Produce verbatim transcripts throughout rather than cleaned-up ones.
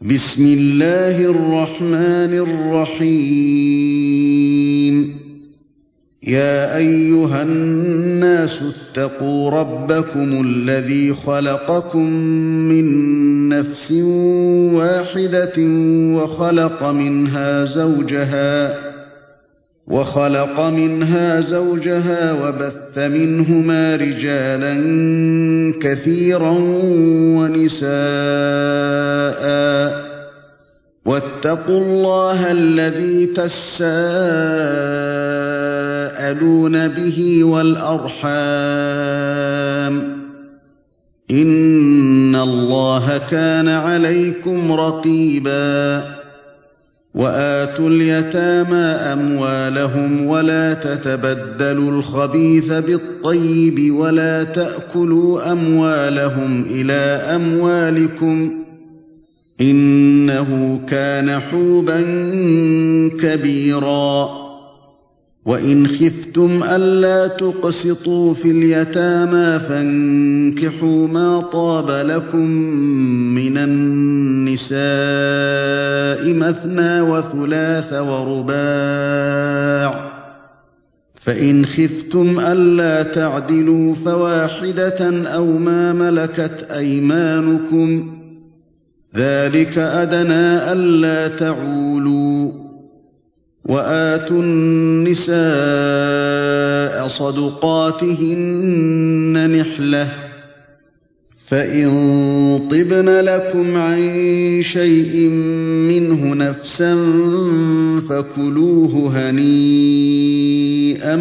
بسم الله الرحمن الرحيم يا أيها الناس اتقوا ربكم الذي خلقكم من نفس واحدة وخلق منها زوجها وخلق منها زوجها وبث منهما رجالا كثيرا ونساء واتقوا الله الذي تساءلون به والأرحام إن الله كان عليكم رقيبا وآتوا اليتامى أموالهم ولا تتبدلوا الخبيث بالطيب ولا تأكلوا أموالهم إلى أموالكم إنه كان حوبا كبيرا وإن خفتم ألا تقسطوا في اليتامى فانكحوا ما طاب لكم من النساء مثنى وثلاث ورباع فإن خفتم ألا تعدلوا فواحدة أو ما ملكت أيمانكم ذلك أدنى ألا تعولوا وآتوا النساء صدقاتهن نحلة فإن طبن لكم عن شيء منه نفسا فكلوه هنيئا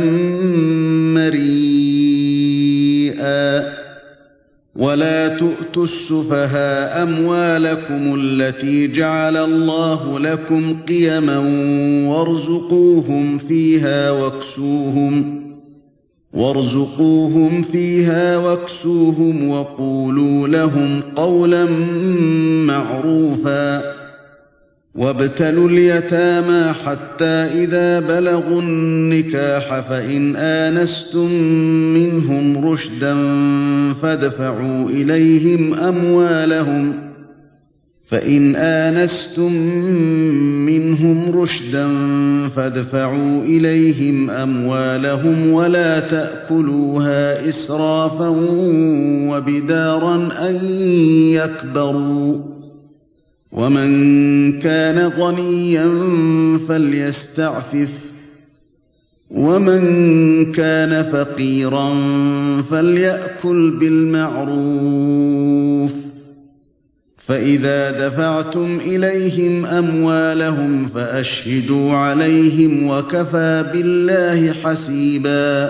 مريئا ولا تؤتوا السفهاء أموالكم التي جعل الله لكم قيما وارزقوهم فيها واكسوهم وارزقوهم فيها واكسوهم وقولوا لهم قولا معروفا وابتلوا اليتامى حتى إذا بلغوا النكاح فإن آنستم منهم رشدا فادفعوا إليهم أموالهم فإن آنستم منهم رشدا فادفعوا إليهم أموالهم ولا تأكلوها إسرافا وبدارا أن يكبروا ومن كان غنيا فليستعفف ومن كان فقيرا فليأكل بالمعروف فإذا دفعتم إليهم أموالهم فأشهدوا عليهم وكفى بالله حسيبا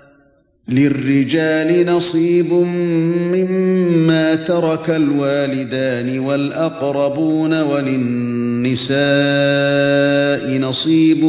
للرجال نصيب مما ترك الوالدان والأقربون وللنساء نصيب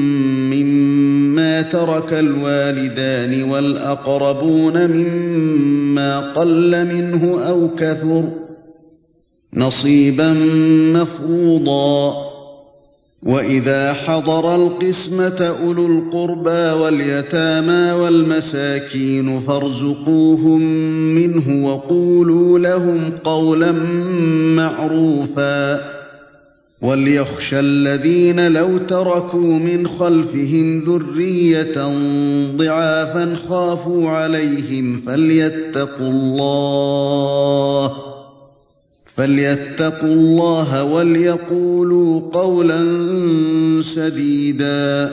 مما ترك الوالدان والأقربون مما قل منه أو كثر نصيبا مفروضا وإذا حضر القسمة أولو القربى واليتامى والمساكين فارزقوهم منه وقولوا لهم قولا معروفا وليخشى الذين لو تركوا من خلفهم ذرية ضعافا خافوا عليهم فليتقوا الله فليتقوا الله وليقولوا قولا سديدا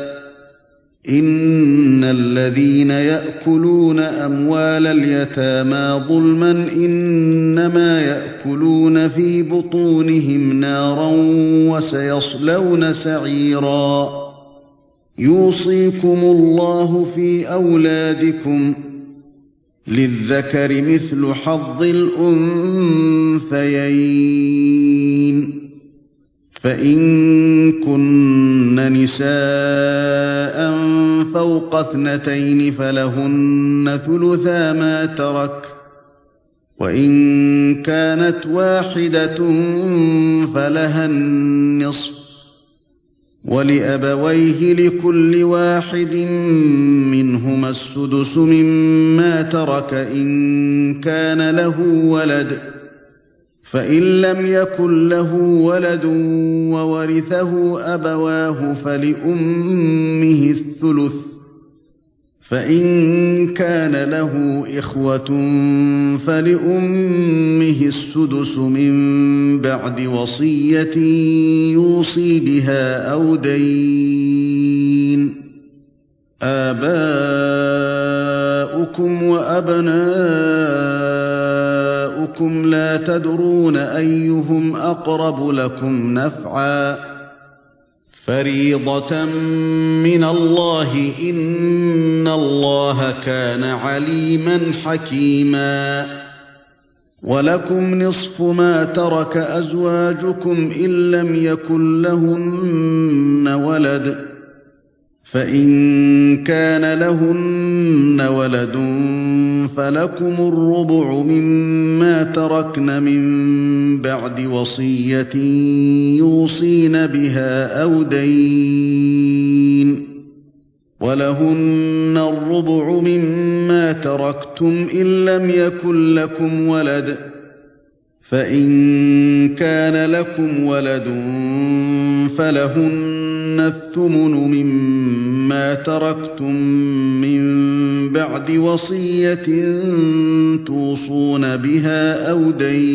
إن الذين يأكلون أموال اليتامى ظلما إنما يأكلون في بطونهم نارا وسيصلون سعيرا يوصيكم الله في أولادكم للذكر مثل حظ الأنثيين فإن كن نساء فوق اثنتين فلهن ثلثا ما ترك وإن كانت واحدة فلها النصف ولأبويه لكل واحد منهما السدس مما ترك إن كان له ولد فإن لم يكن له ولد وورثه أبواه فلأمه الثلث، فإن كان له إخوة فلأمه السدس من بعد وصية يوصي بها أو دين. آباؤكم وأبناؤكم لا تدرون أيهم أقرب لكم نفعا، فريضة من الله، إن الله كان عليما حكيما. ولكم نصف ما ترك أزواجكم إن لم يكن لهن ولد، فإن كان لهن ولد فلكم الربع مما تركن من بعد وصية يوصين بها أو دين. ولهن الربع مما تركتم إن لم يكن لكم ولد، فإن كان لكم ولد فلهن الثمن مما تركتم من بعد وصية توصون بها أو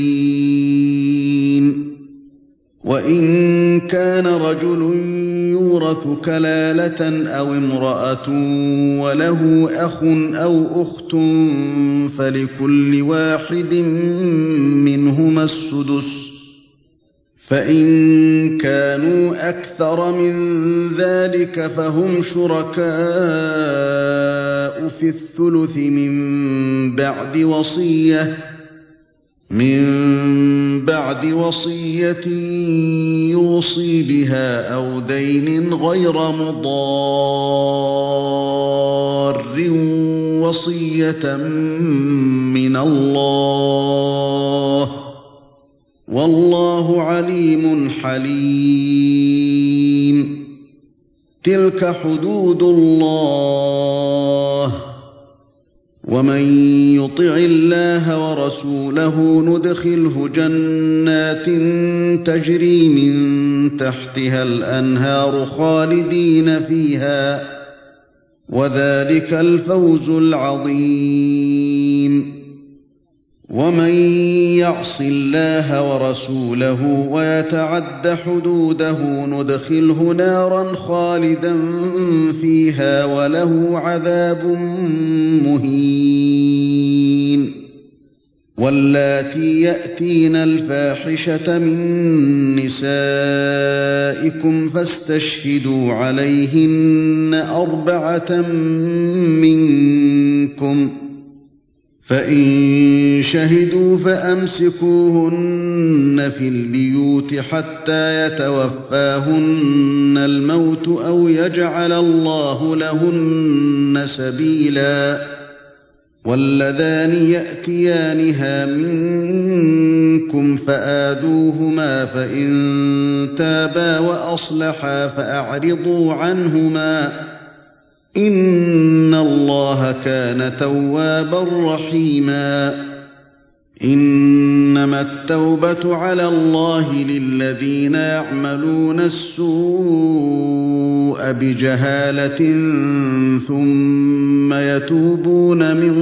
دين. وإن كان رجل يورث كلالة أو امرأة وله أخ أو أخت فلكل واحد منهما السدس، فإن كانوا أكثر من ذلك فهم شركاء في الثلث من بعد وصية من بعد وصية يوصي بها أو دين غير مضار، وصية من الله، والله عليم حليم. تلك حدود الله، ومن يطع الله ورسوله ندخله جنات تجري من تحتها الأنهار خالدين فيها، وذلك الفوز العظيم. ومن يعص الله ورسوله ويتعد حدوده ندخله نارا خالدا فيها وله عذاب مهين. واللاتي يأتين الفاحشة من نسائكم فاستشهدوا عليهن أربعة منكم، فإن شهدوا فأمسكوهن في البيوت حتى يتوفاهن الموت أو يجعل الله لهن سبيلا. واللذان يأتيانها منكم فآذوهما، فإن تابا وأصلحا فأعرضوا عنهما، إن الله كان توابا رحيما. إنما التوبة على الله للذين يعملون السوء بجهالة ثم يتوبون من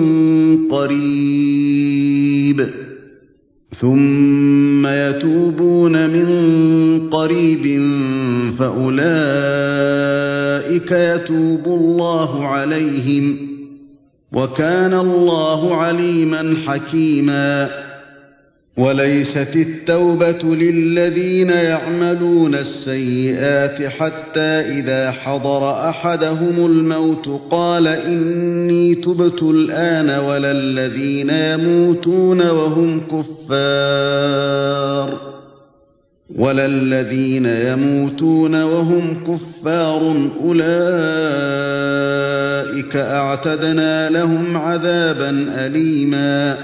قريب ثم يتوبون من قريب فأولئك يتوب الله عليهم، وكان الله عليما حكيما. وليست التوبة للذين يعملون السيئات حتى إذا حضر أحدهم الموت قال إني تبت الآن، ولا الذين يموتون وهم كفار ولا الذين يموتون وهم كفار أولئك أعتدنا لهم عذابا أليما.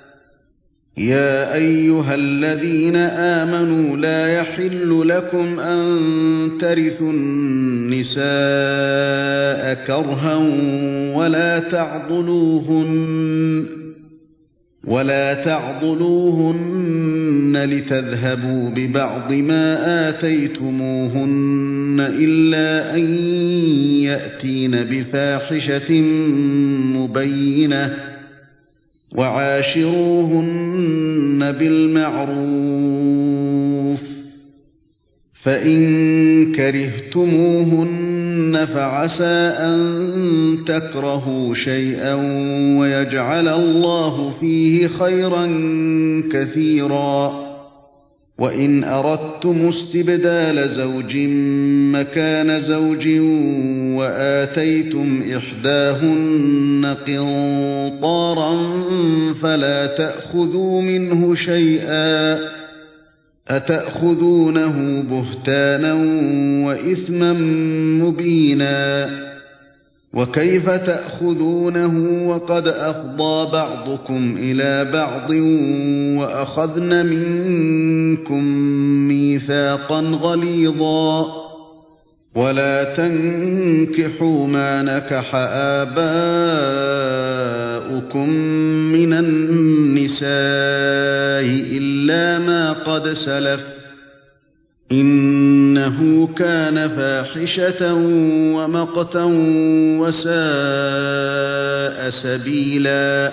يا أيها الذين آمنوا لا يحل لكم أن ترثوا النساء كرها ولا تعضلوهن ولا تعضلوهن لتذهبوا ببعض ما آتيتموهن إلا أن يأتين بفاحشة مبينة وعاشروهن بالمعروف فإن كرهتموهن فعسى أن تكرهوا شيئا ويجعل الله فيه خيرا كثيرا وإن أردتم استبدال زوج مكان زوج وآتيتم إحداهن قنطارا فلا تأخذوا منه شيئا أتأخذونه بهتانا وإثما مبينا وكيف تأخذونه وقد أفضى بعضكم إلى بعض وأخذن منكم ميثاقا غليظا ولا تنكحوا ما نكح آباؤكم من النساء إلا ما قد سلف إنه كان فاحشة ومقتا وساء سبيلا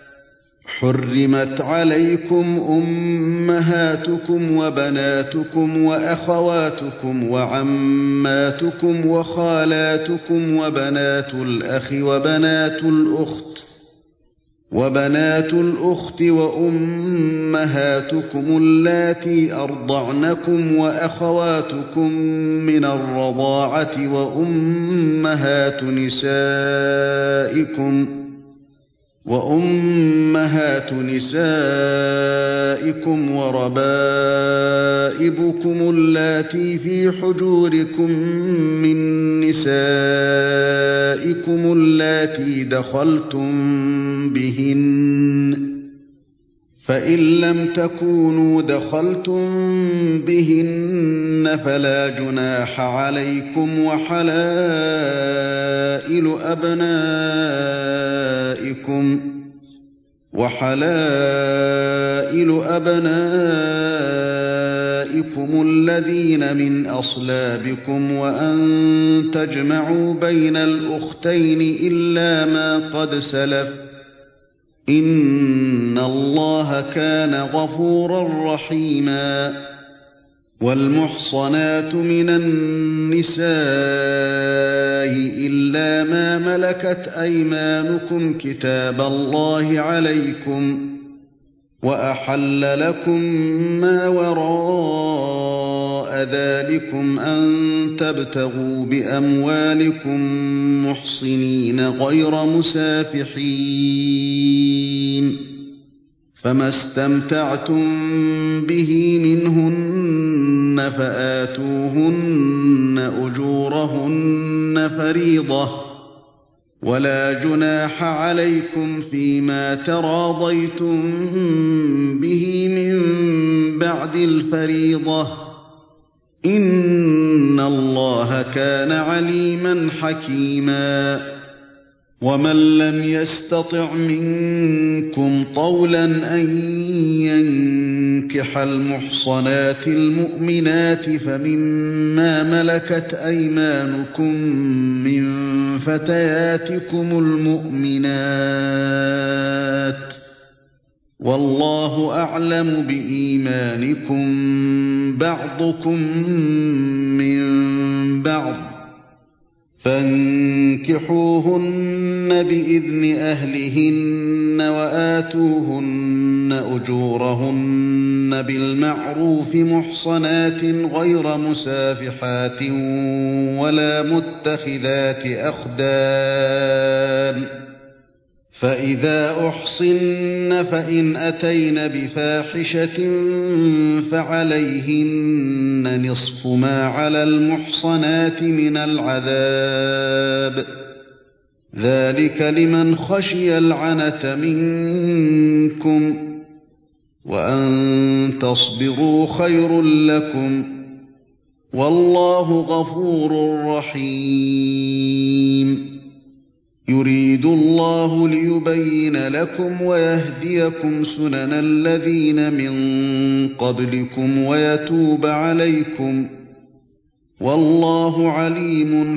حرمت عليكم أمهاتكم وبناتكم وأخواتكم وعماتكم وخالاتكم وبنات الأخ وبنات الأخت وبنات الأخت وأمهاتكم اللاتي أرضعنكم وأخواتكم من الرضاعة وأمهات نسائكم وأمهات نسائكم وربائبكم اللاتي في حجوركم من نسائكم اللاتي دخلتم بهن فإن لم تكونوا دخلتم بهن فلا جناح عليكم وحلائل أبنائكم وحلائل أبنائكم الذين من أصلابكم وأن تجمعوا بين الأختين إلا ما قد سلف إن الله كان غفورا رحيما والمحصنات من النساء إلا ما ملكت أيمانكم كتاب الله عليكم وأحل لكم ما وراء ذلكم أن تبتغوا بأموالكم محصنين غير مسافحين فما استمتعتم به منهن فآتوهن أجورهن فريضة ولا جناح عليكم فيما تراضيتم به من بعد الفريضة إن الله كان عليما حكيما ومن لم يستطع منكم طولا أن ينكح المحصنات المؤمنات فمما ملكت أيمانكم من فتياتكم المؤمنات والله أعلم بإيمانكم بعضكم من بعض فانكحوهن بإذن أهلهن وآتوهن أجورهن بالمعروف محصنات غير مسافحات ولا متخذات أخدان فإذا أحصن فإن أتين بفاحشة فعليهن نصف ما على المحصنات من العذاب ذلك لمن خشي العنة منكم وأن تصبروا خير لكم والله غفور رحيم يريد الله ليبين لكم ويهديكم سنن الذين من قبلكم ويتوب عليكم والله عليم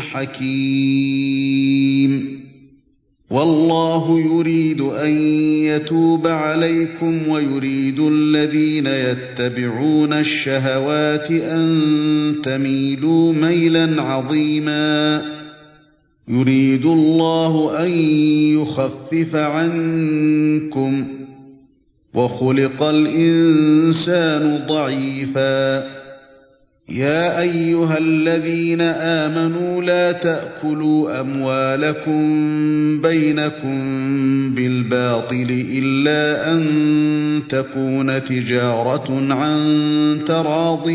حكيم والله يريد أن يتوب عليكم ويريد الذين يتبعون الشهوات أن تميلوا ميلا عظيما يريد الله أن يخفف عنكم وخلق الإنسان ضعيفا يا أيها الذين آمنوا لا تأكلوا أموالكم بينكم بالباطل إلا أن تكون تجارة عن تراض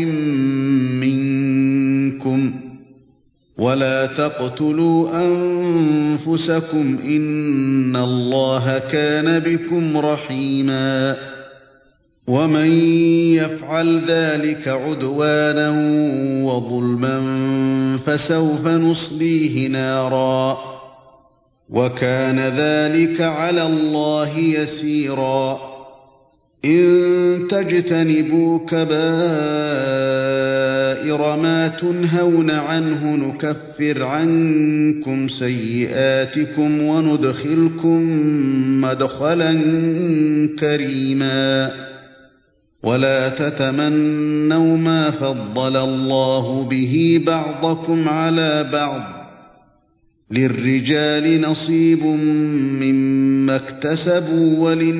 منكم ولا تقتلوا أنفسكم إن الله كان بكم رحيما ومن يفعل ذلك عدوانا وظلما فسوف نصليه نارا وكان ذلك على الله يسيرا إن تجتنبوا كبائر ما تنهون عنه نكفر عنكم سيئاتكم وندخلكم مدخلا كريما ولا تتمنوا ما فضل الله به بعضكم على بعض للرجال نصيب مما اكتسبوا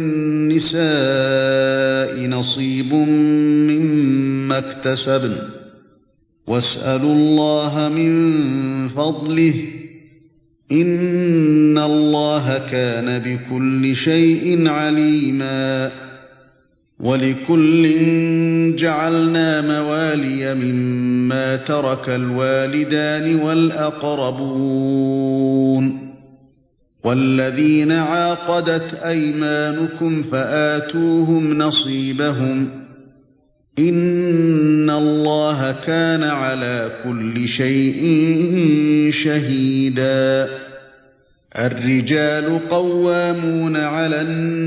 وللنساء نصيب مما اكتسبن واسألوا الله من فضله إن الله كان بكل شيء عليما ولكل جعلنا موالي مما ترك الوالدان والأقربون والذين عاقدت أيمانكم فآتوهم نصيبهم إن الله كان على كل شيء شهيدا الرجال قوامون على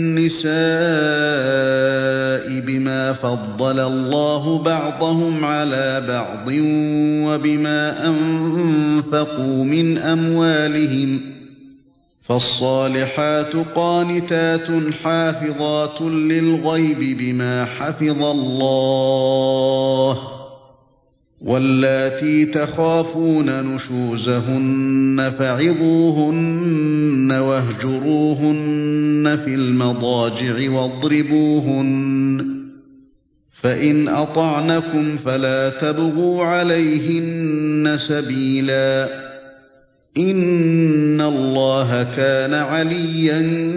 النساء بما فضل الله بعضهم على بعض وبما أنفقوا من أموالهم فالصالحات قانتات حافظات للغيب بما حفظ الله واللاتي تخافون نشوزهن فعظوهن واهجروهن في المضاجع واضربوهن فإن أطعنكم فلا تبغوا عليهن سبيلا إن الله كان عليا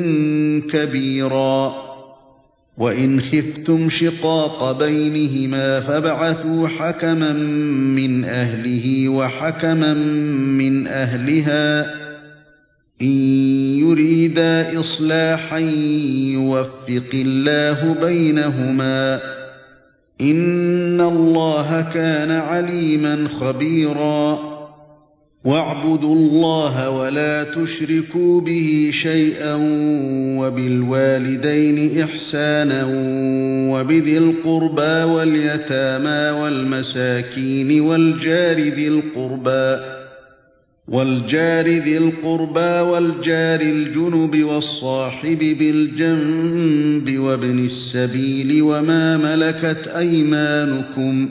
كبيرا وإن خفتم شقاق بينهما فابعثوا حكما من أهله وحكما من أهلها إن يريدا إصلاحا يوفق الله بينهما إن الله كان عليما خبيرا واعبدوا الله ولا تشركوا به شيئا وبالوالدين إحسانا وبذي القربى واليتامى والمساكين والجار ذي القربى والجار ذي القربى والجار الجنب والصاحب بالجنب وابن السبيل وما ملكت أيمانكم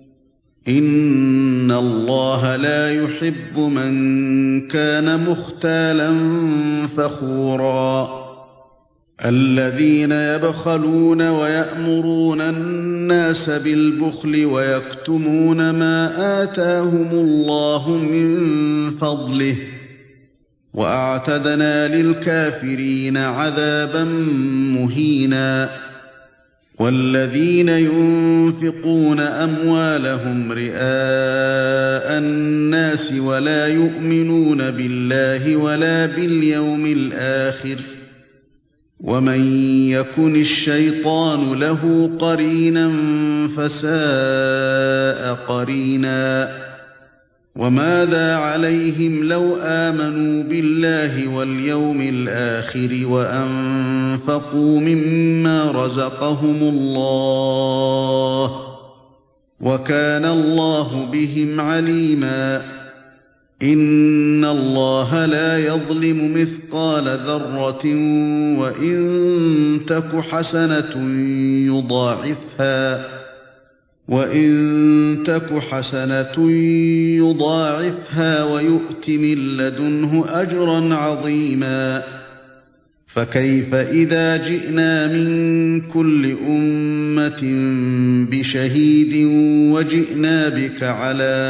إن الله لا يحب من كان مختالا فخورا الذين يبخلون ويأمرون الناس بالبخل ويكتمون ما آتاهم الله من فضله وأعتدنا للكافرين عذابا مهينا والذين ينفقون أموالهم رئاء الناس ولا يؤمنون بالله ولا باليوم الآخر ومن يكن الشيطان له قرينا فساء قرينا وماذا عليهم لو آمنوا بالله واليوم الآخر وأنفقوا مما رزقهم الله وكان الله بهم عليما إن الله لا يظلم مثقال ذرة وإن تك حسنة يضاعفها وإن تك حسنة يضاعفها ويؤت من لدنه أجرا عظيما فكيف إذا جئنا من كل أمة بشهيد وجئنا بك على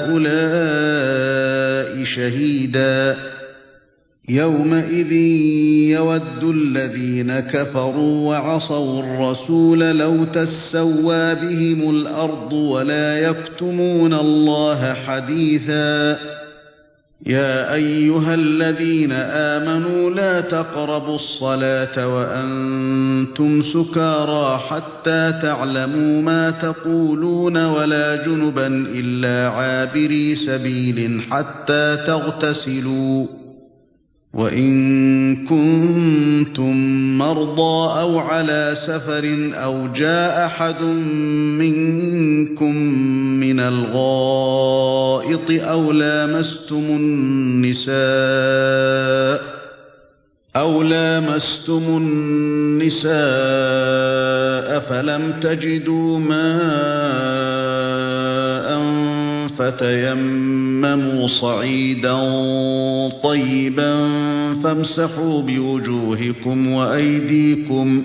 هؤلاء شهيدا يومئذ يود الذين كفروا وعصوا الرسول لو تسوى بهم الأرض ولا يكتمون الله حديثا يا أيها الذين آمنوا لا تقربوا الصلاة وأنتم سكارى حتى تعلموا ما تقولون ولا جنبا إلا عابري سبيل حتى تغتسلوا وإن كنتم مرضى أو على سفر أو جاء أحد منكم من الغائط أو لامستم النساء أو لامستم النساء فلم تجدوا ماء فتيمموا صعيدا طيبا فامسحوا بوجوهكم وأيديكم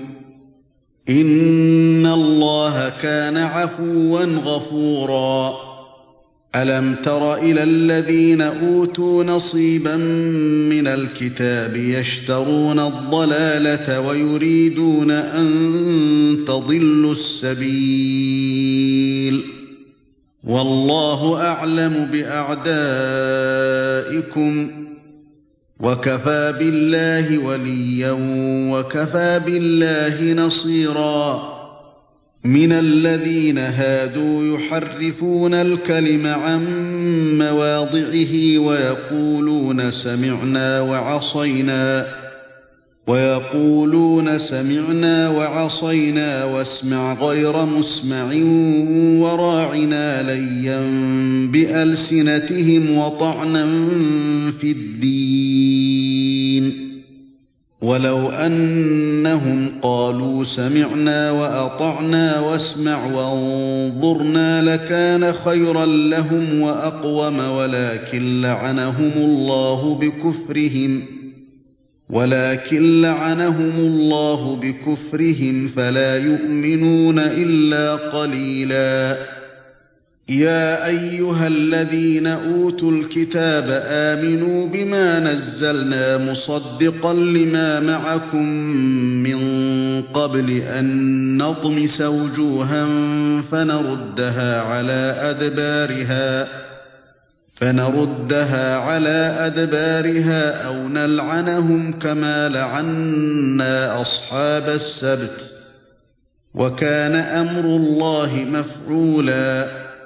إن الله كان عفوا غفورا ألم تر إلى الذين أوتوا نصيبا من الكتاب يشترون الضلالة ويريدون أن تضلوا السبيل والله أعلم بأعدائكم وكفى بالله وليا وكفى بالله نصيرا من الذين هادوا يحرفون الكلم عن مواضعه ويقولون سمعنا وعصينا ويقولون سمعنا وعصينا واسمع غير مسمع وراعنا ليا بألسنتهم وطعنا في الدين ولو أنهم قالوا سمعنا وأطعنا واسمع وانظرنا لكان خيرا لهم وأقوم ولكن لعنهم الله بكفرهم ولكن لعنهم الله بكفرهم فلا يؤمنون إلا قليلا يا أيها الذين أوتوا الكتاب آمنوا بما نزلنا مصدقا لما معكم من قبل أن نطمس وجوها فنردها على أدبارها فنردها على أدبارها أو نلعنهم كما لعنا أصحاب السبت وكان أمر الله مفعولا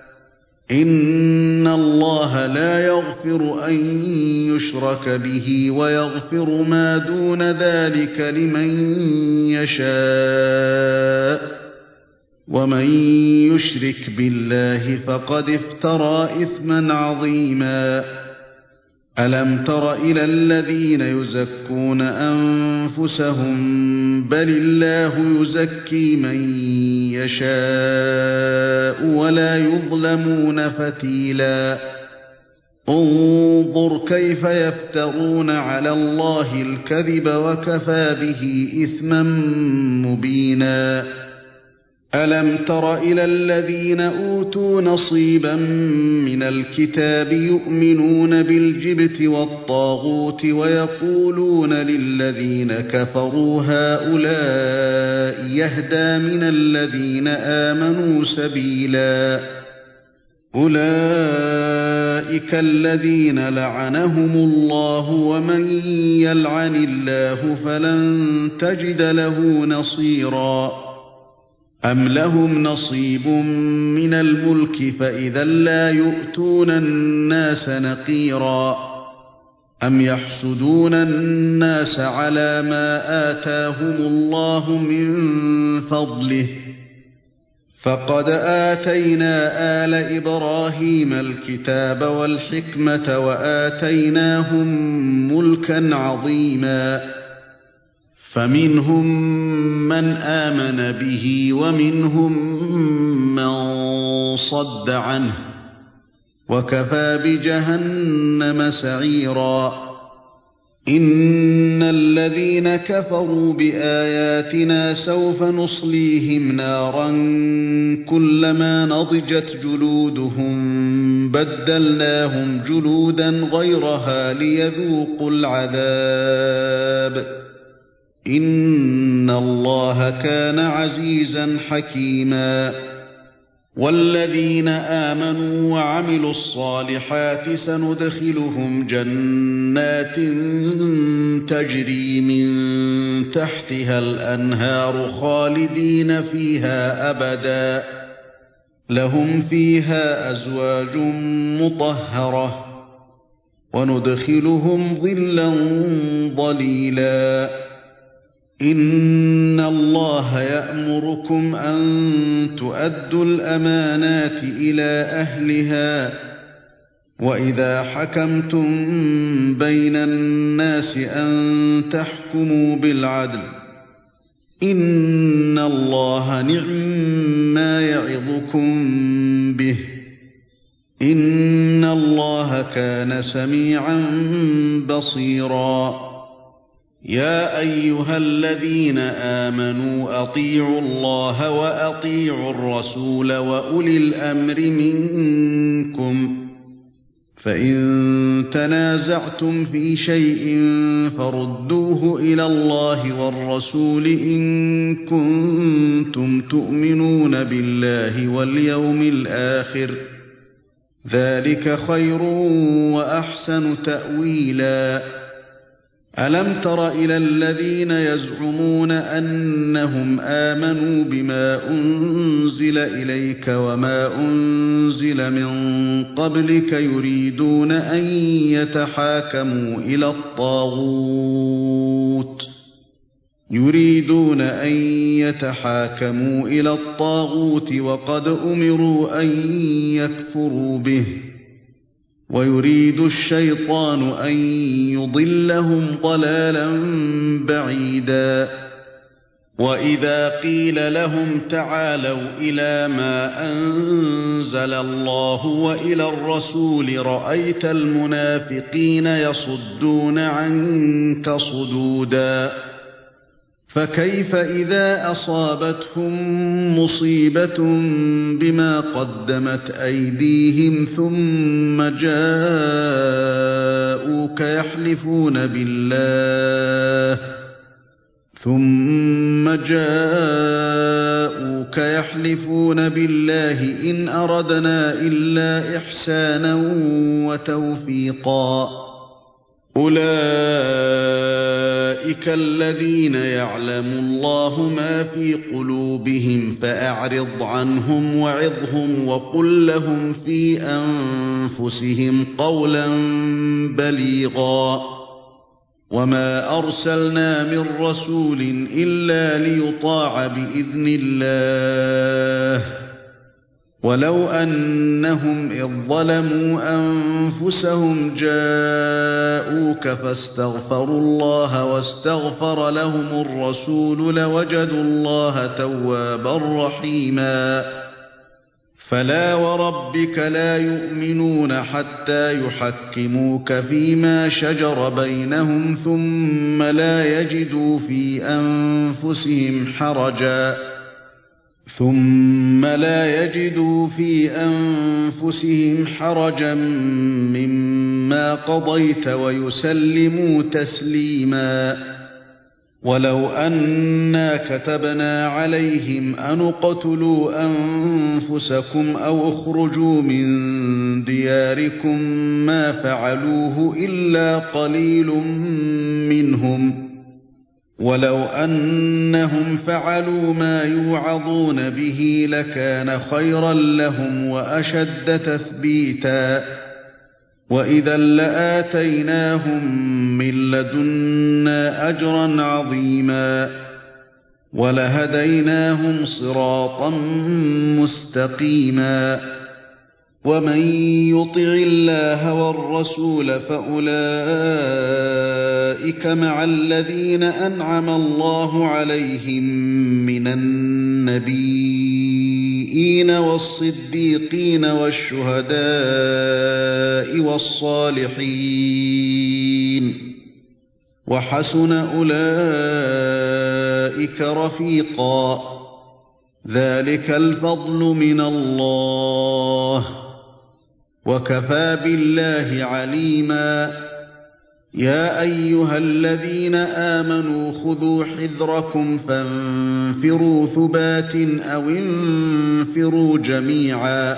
إن الله لا يغفر أن يشرك به ويغفر ما دون ذلك لمن يشاء ومن يشرك بالله فقد افترى إثما عظيما ألم تر إلى الذين يزكون أنفسهم بل الله يزكي من يشاء ولا يظلمون فتيلا انظر كيف يفترون على الله الكذب وكفى به إثما مبينا ألم تر إلى الذين أوتوا نصيبا من الكتاب يؤمنون بالجبت والطاغوت ويقولون للذين كفروا هؤلاء يهدى من الذين آمنوا سبيلا أولئك الذين لعنهم الله ومن يلعن الله فلن تجد له نصيرا أَمْ لَهُمْ نَصِيبٌ مِّنَ الْمُلْكِ فَإِذًا لَّا يُؤْتُونَ النَّاسَ نَقِيرًا أَمْ يَحْسُدُونَ النَّاسَ عَلَىٰ مَا آتَاهُمُ اللَّهُ مِن فَضْلِهِ فَقَدْ آتَيْنَا آلَ إِبْرَاهِيمَ الْكِتَابَ وَالْحِكْمَةَ وَآتَيْنَاهُم مُّلْكًا عَظِيمًا فَمِنْهُم مَّنْ آمَنَ بِهِ وَمِنْهُم مَّن صَدَّ عَنْهُ وَكَفَىٰ بِجَهَنَّمَ سَعِيرًا إِنَّ الَّذِينَ كَفَرُوا بِآيَاتِنَا سَوْفَ نُصْلِيهِمْ نَارًا كُلَّمَا نَضِجَتْ جُلُودُهُم بَدَّلْنَاهُمْ جُلُودًا غَيْرَهَا لِيَذُوقُوا الْعَذَابَ إِنَّ اللَّهَ كَانَ عَزِيزًا حَكِيمًا وَالَّذِينَ آمَنُوا وَعَمِلُوا الصَّالِحَاتِ سَنُدْخِلُهُمْ جَنَّاتٍ تَجْرِي مِن تَحْتِهَا الْأَنْهَارُ خَالِدِينَ فِيهَا أَبَدًا لَّهُمْ فِيهَا أَزْوَاجٌ مُّطَهَّرَةٌ وَنُدْخِلُهُمْ ظِلًّا ظَلِيلًا إِنَّ اللَّهَ يَأْمُرُكُمْ أَن تُؤَدُّوا الْأَمَانَاتِ إِلَىٰ أَهْلِهَا وَإِذَا حَكَمْتُم بَيْنَ النَّاسِ أَن تَحْكُمُوا بِالْعَدْلِ إِنَّ اللَّهَ نِعْمَّا يَعِظُكُم بِهِ إِنَّ اللَّهَ كَانَ سَمِيعًا بَصِيرًا يَا أَيُّهَا الَّذِينَ آمَنُوا أَطِيعُوا اللَّهَ وَأَطِيعُوا الرَّسُولَ وَأُولِي الْأَمْرِ مِنكُمْ فَإِن تَنَازَعْتُمْ فِي شَيْءٍ فَرُدُّوهُ إِلَى اللَّهِ وَالرَّسُولِ إِن كُنتُمْ تُؤْمِنُونَ بِاللَّهِ وَالْيَوْمِ الْآخِرِ ذَلِكَ خَيْرٌ وَأَحْسَنُ تَأْوِيلًا أَلَمْ تَرَ إِلَى الَّذِينَ يَزْعُمُونَ أَنَّهُمْ آمَنُوا بِمَا أُنزِلَ إِلَيْكَ وَمَا أُنزِلَ مِن قَبْلِكَ يُرِيدُونَ أَن يَتَحَاكَمُوا إِلَى الطَّاغُوتِ يُرِيدُونَ أَن يَتَحَاكَمُوا إِلَى الطَّاغُوتِ وَقَدْ أُمِرُوا أَن يَكْفُرُوا بِهِ وَيُرِيدُ الشَّيْطَانُ أَن يُضِلَّهُمْ ضَلَالًا بَعِيدًا وَإِذَا قِيلَ لَهُمْ تَعَالَوْا إِلَىٰ مَا أَنزَلَ اللَّهُ وَإِلَى الرَّسُولِ رَأَيْتَ الْمُنَافِقِينَ يَصُدُّونَ عَنكَ صُدُودًا فَكَيْفَ إِذَا أَصَابَتْهُم مُّصِيبَةٌ بِمَا قَدَّمَتْ أَيْدِيهِمْ ثُمَّ جَاءُوكَ يَحْلِفُونَ بِاللَّهِ ثُمَّ جَاءُوكَ يَحْلِفُونَ بِاللَّهِ إِنْ أَرَدْنَا إِلَّا إِحْسَانًا وَتَوْفِيقًا أُولَئِكَ الَّذِينَ يَعْلَمُ اللَّهُ مَا فِي قُلُوبِهِمْ فَأَعْرِضْ عَنْهُمْ وَعِظْهُمْ وَقُل لَّهُمْ فِي أَنفُسِهِمْ قَوْلًا بَلِيغًا وَمَا أَرْسَلْنَا مِن رَّسُولٍ إِلَّا لِيُطَاعَ بِإِذْنِ اللَّهِ وَلَوْ أَنَّهُمْ إِذ ظَّلَمُوا أَنفُسَهُمْ جَاءُوكَ فَاسْتَغْفَرُوا اللَّهَ وَاسْتَغْفَرَ لَهُمُ الرَّسُولُ لَوَجَدُوا اللَّهَ تَوَّابًا رَّحِيمًا فَلَا وَرَبِّكَ لَا يُؤْمِنُونَ حَتَّىٰ يُحَكِّمُوكَ فِيمَا شَجَرَ بَيْنَهُمْ ثُمَّ لَا يَجِدُوا فِي أَنفُسِهِمْ حَرَجًا ثُمَّ لَا يَجِدُوا فِي أَنفُسِهِمْ حَرَجًا مِّمَّا قَضَيْتَ وَيُسَلِّمُوا تَسْلِيمًا وَلَوْ أَنَّا كَتَبْنَا عَلَيْهِمْ أَنِ اقْتُلُوا أَنفُسَكُمْ أَوْ اخْرُجُوا مِن دِيَارِكُم مَّا فَعَلُوهُ إِلَّا قَلِيلٌ مِّنْهُمْ وَلَوْ أَنَّهُمْ فَعَلُوا مَا يُوعَظُونَ بِهِ لَكَانَ خَيْرًا لَّهُمْ وَأَشَدَّ تَثْبِيتًا وَإِذًا لَّآتَيْنَاهُم مِّن لَّدُنَّا أَجْرًا عَظِيمًا وَلَهَدَيْنَاهُمْ صِرَاطًا مُّسْتَقِيمًا وَمَن يُطِعِ اللَّهَ وَالرَّسُولَ فَأُولَٰئِكَ مَعَ الَّذِينَ أَنْعَمَ اللَّهُ عَلَيْهِم مِّنَ النَّبِيِّينَ وَالصِّدِّيقِينَ وَالشُّهَدَاءِ وَالصَّالِحِينَ وَحَسُنَ أُولَٰئِكَ رَفِيقًا ذَلِكَ الْفَضْلُ مِنَ اللَّهِ وَكَفَى بِاللَّهِ عَلِيمًا يَا أَيُّهَا الَّذِينَ آمَنُوا خُذُوا حِذْرَكُمْ فَانفِرُوا ثُبَاتٍ أَوِ انفِرُوا جَمِيعًا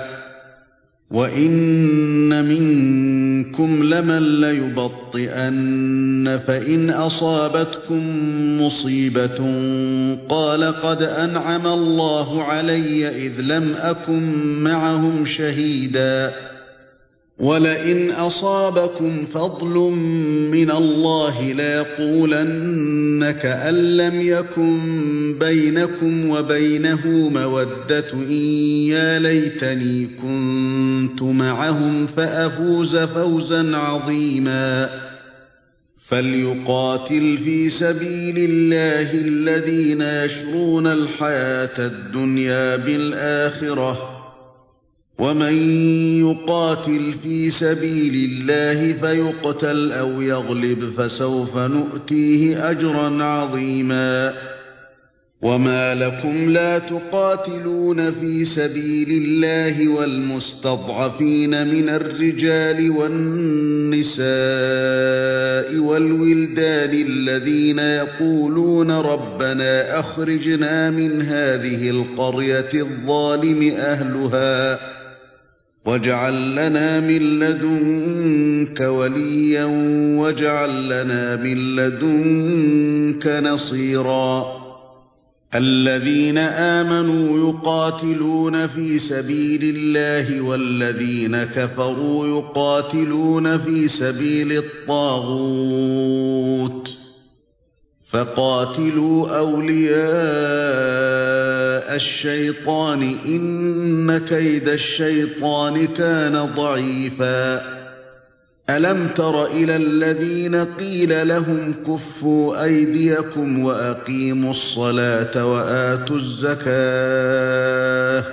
وَإِنَّ مِنكُمْ لَمَن لَّيُبَطِّئَنَّ فَإِنْ أَصَابَتْكُم مُّصِيبَةٌ قَالَ قَدْ أَنْعَمَ اللَّهُ عَلَيَّ إِذْ لَمْ أَكُن مَّعَهُمْ شَهِيدًا وَلَئِنْ أَصَابَكُمْ فَضْلٌ مِّنَ اللَّهِ لَيَقُولَنَّ كَأَن لَّمْ يَكُن بَيْنَكُمْ وَبَيْنَهُ مَوَدَّةٌ يَا لَيْتَنِي كُنتُ مَعَهُمْ فَأَفُوزَ فَوْزًا عَظِيمًا فَلْيُقَاتِلْ فِي سَبِيلِ اللَّهِ الَّذِينَ يَشْرُونَ الْحَيَاةَ الدُّنْيَا بِالْآخِرَةِ وَمَن يُقَاتِلْ فِي سَبِيلِ اللَّهِ فَيُقْتَلْ أَوْ يَغْلِبْ فَسَوْفَ نُؤْتِيهِ أَجْرًا عَظِيمًا وَمَا لَكُمْ لَا تُقَاتِلُونَ فِي سَبِيلِ اللَّهِ وَالْمُسْتَضْعَفِينَ مِنَ الرِّجَالِ وَالنِّسَاءِ وَالْوِلْدَانِ الَّذِينَ يَقُولُونَ رَبَّنَا أَخْرِجْنَا مِنْ هَٰذِهِ الْقَرْيَةِ الظَّالِمِ أَهْلُهَا وَاجْعَل لَّنَا مِن لَّدُنكَ وَلِيًّا وَاجْعَل لَّنَا مِن لَّدُنكَ نَصِيرًا الَّذِينَ آمَنُوا يُقَاتِلُونَ فِي سَبِيلِ اللَّهِ وَالَّذِينَ كَفَرُوا يُقَاتِلُونَ فِي سَبِيلِ الطَّاغُوتِ فَقَاتِلُوا أَوْلِيَاءَ الشَّيْطَانِ ۖ إِنَّ كَيْدَ الشَّيْطَانِ كَانَ ضَعِيفًا أَلَمْ تَرَ إِلَى الَّذِينَ قِيلَ لَهُمْ كُفُّوا أَيْدِيَكُمْ وَأَقِيمُوا الصَّلَاةَ وَآتُوا الزَّكَاةَ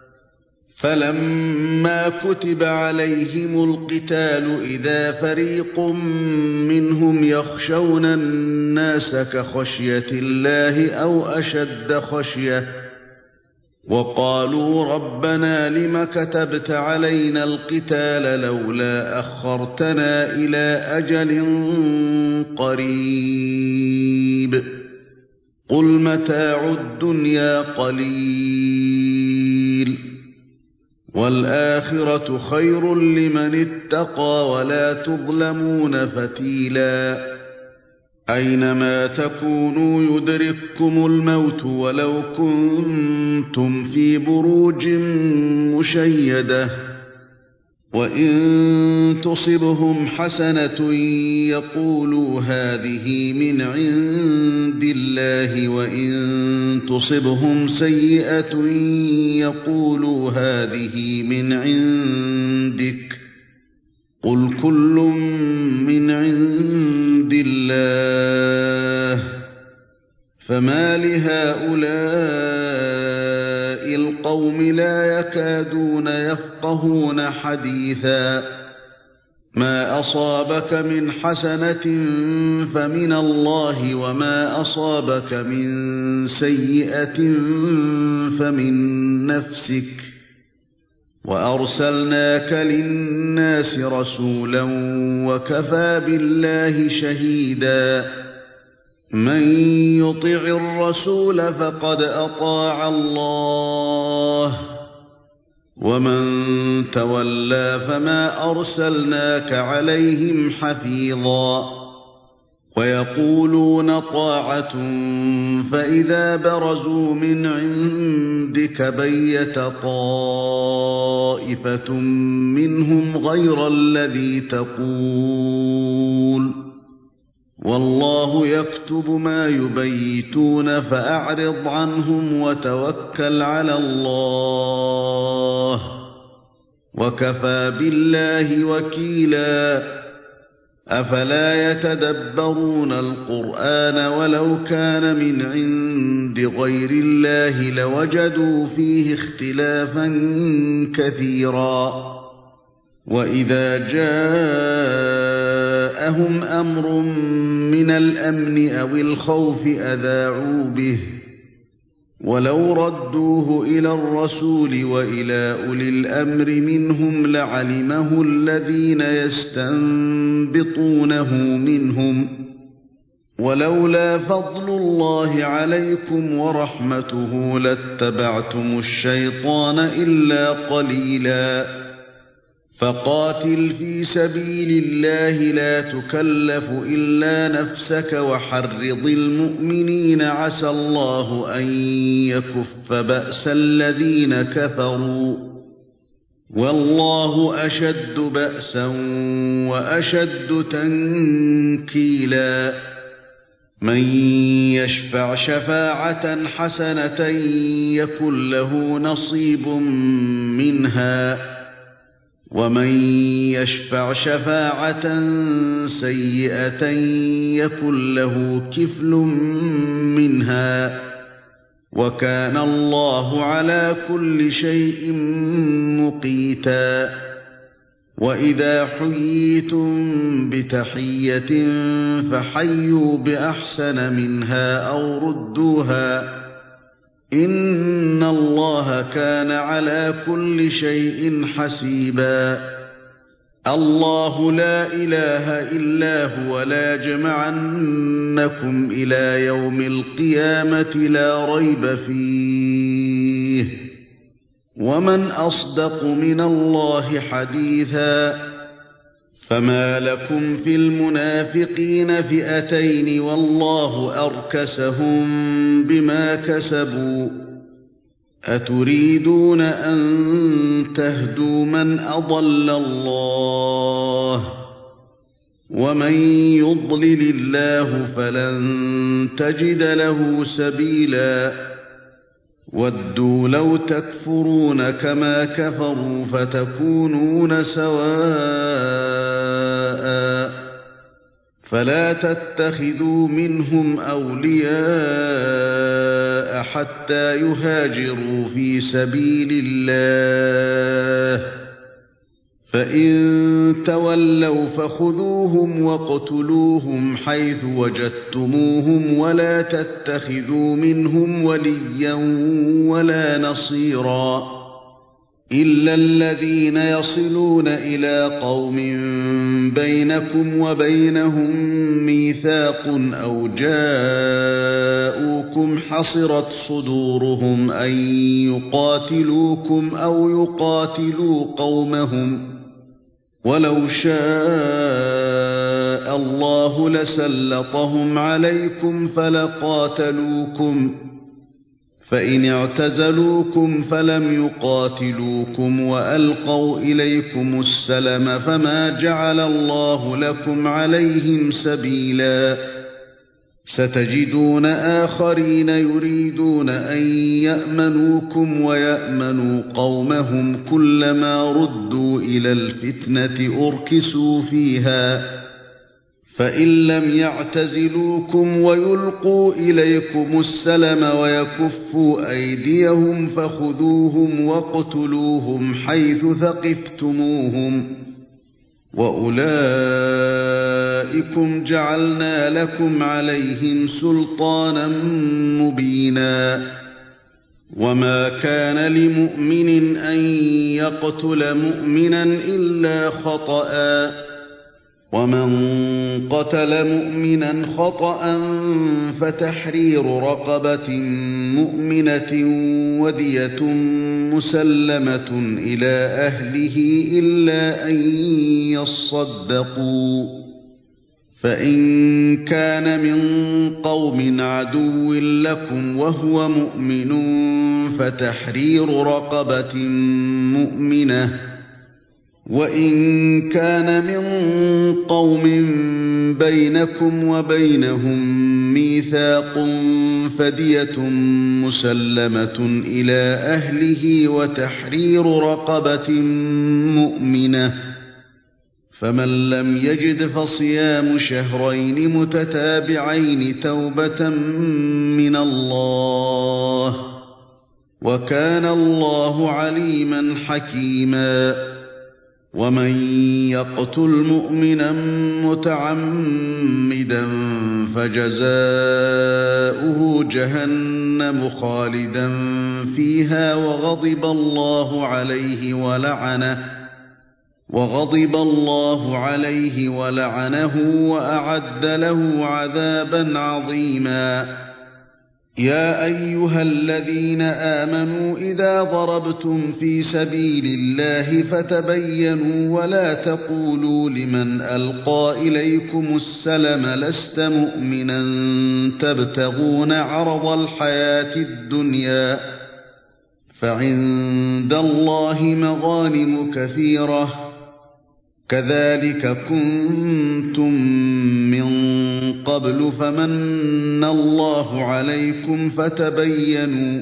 فَلَمَّا كُتِبَ عَلَيْهِمُ الْقِتَالُ إِذَا فَرِيقٌ مِّنْهُمْ يَخْشَوْنَ النَّاسَ كَخَشْيَةِ اللَّهِ أَوْ أَشَدَّ خَشْيَةً وَقَالُوا رَبَّنَا لِمَ كَتَبْتَ عَلَيْنَا الْقِتَالَ لَوْلَا أَخَّرْتَنَا إِلَىٰ أَجَلٍ قَرِيبٍ قُلْ مَتَاعُ الدُّنْيَا قَلِيلٌ وَالْآخِرَةُ خَيْرٌ لِّمَنِ اتَّقَىٰ وَلَا تُظْلَمُونَ فَتِيلًا أَيْنَمَا تَكُونُوا يُدْرِككُّمُ الْمَوْتُ وَلَوْ كُنتُمْ فِي بُرُوجٍ مُّشَيَّدَةٍ وَإِن تُصِبْهُمْ حَسَنَةٌ يَقُولُوا هَٰذِهِ مِنْ عِندِ اللَّهِ وَإِن تُصِبْهُمْ سَيِّئَةٌ يَقُولُوا هَٰذِهِ مِنْ عِندِكَ قُلْ كُلٌّ مِّنْ عِندِ اللَّهِ فَمَا لِهَٰؤُلَاءِ الْقَوْمِ لَا يَكَادُونَ يَفْقَهُونَ حَدِيثًا مَا أَصَابَكَ مِنْ حَسَنَةٍ فَمِنَ اللَّهِ وَمَا أَصَابَكَ مِنْ سَيِّئَةٍ فَمِنْ نَفْسِكَ وَأَرْسَلْنَاكَ لِلنَّاسِ رَسُولًا وَكَفَىٰ بِاللَّهِ شَهِيدًا مَن يُطِعِ الرَّسُولَ فَقَدْ أَطَاعَ اللَّهَ وَمَن تَوَلَّىٰ فَمَا أَرْسَلْنَاكَ عَلَيْهِمْ حَفِيظًا ويقولون طاعة فإذا برزوا من عندك بيت طائفة منهم غير الذي تقول والله يكتب ما يبيتون فأعرض عنهم وتوكل على الله وكفى بالله وكيلا أفلا يتدبرون القرآن ولو كان من عند غير الله لوجدوا فيه اختلافا كثيرا وإذا جاءهم أمر من الأمن أو الخوف أذاعوا به ولو ردوه إلى الرسول وإلى أولي الأمر منهم لعلمه الذين يستنبطونه منهم ولولا فضل الله عليكم ورحمته لاتبعتم الشيطان إلا قليلا فقاتل في سبيل الله لا تكلف إلا نفسك وحرض المؤمنين عسى الله أن يكف بأس الذين كفروا والله أشد بأسا وأشد تنكيلا من يشفع شفاعة حسنة يكن له نصيب منها ومن يشفع شفاعة سيئة يكن له كفل منها وكان الله على كل شيء مقيتا وإذا حييتم بتحية فحيوا بأحسن منها أو ردوها إن الله كان على كل شيء حسيبا الله لا إله إلا هو لا يجمعنكم إلى يوم القيامة لا ريب فيه ومن أصدق من الله حديثا فما لكم في المنافقين فئتين والله أركسهم بما كسبوا أتريدون أن تهدوا من أضل الله ومن يضلل الله فلن تجد له سبيلا ودوا لو تكفرون كما كفروا فتكونون سواء فلا تتخذوا منهم أولياء حتى يهاجروا في سبيل الله فإن تولوا فخذوهم واقتلوهم حيث وجدتموهم ولا تتخذوا منهم وليا ولا نصيرا إلا الذين يصلون إلى قوم بينكم وبينهم ميثاق أو جاءوكم حصرت صدورهم أن يقاتلوكم أو يقاتلوا قومهم ولو شاء الله لسلطهم عليكم فلقاتلوكم فإن اعتزلوكم فلم يقاتلوكم وألقوا إليكم السلم فما جعل الله لكم عليهم سبيلا ستجدون آخرين يريدون أن يأمنوكم ويأمنوا قومهم كلما ردوا إلى الفتنة أركسوا فيها فإن لم يعتزلوكم ويلقوا إليكم السلم ويكفوا أيديهم فخذوهم واقتلوهم حيث ثقفتموهم وأولئكم جعلنا لكم عليهم سلطانا مبينا وما كان لمؤمن أن يقتل مؤمنا إلا خطأ ومن قتل مؤمنا خطأ فتحرير رقبة مؤمنة ودية مسلمة إلى أهله إلا أن يصدقوا فإن كان من قوم عدو لكم وهو مؤمن فتحرير رقبة مؤمنة، وإن كان من قوم بينكم وبينهم ميثاق فدية مسلمة إلى أهله وتحرير رقبة مؤمنة، فمن لم يجد فصيام شهرين متتابعين توبة من الله، وكان الله عليما حكيما. ومن يقتل مؤمنا متعمدا فجزاؤه جهنم خالدا فيها وغضب الله عليه ولعنه وغضب الله عليه ولعنه وأعد له عذابا عظيما. يا أيها الذين آمنوا إذا ضربتم في سبيل الله فتبينوا ولا تقولوا لمن ألقى إليكم السلم لست مؤمنا تبتغون عرض الحياة الدنيا، فعند الله مغانم كثيرة كذلك كنتم من قبل فمن الله عليكم فتبينوا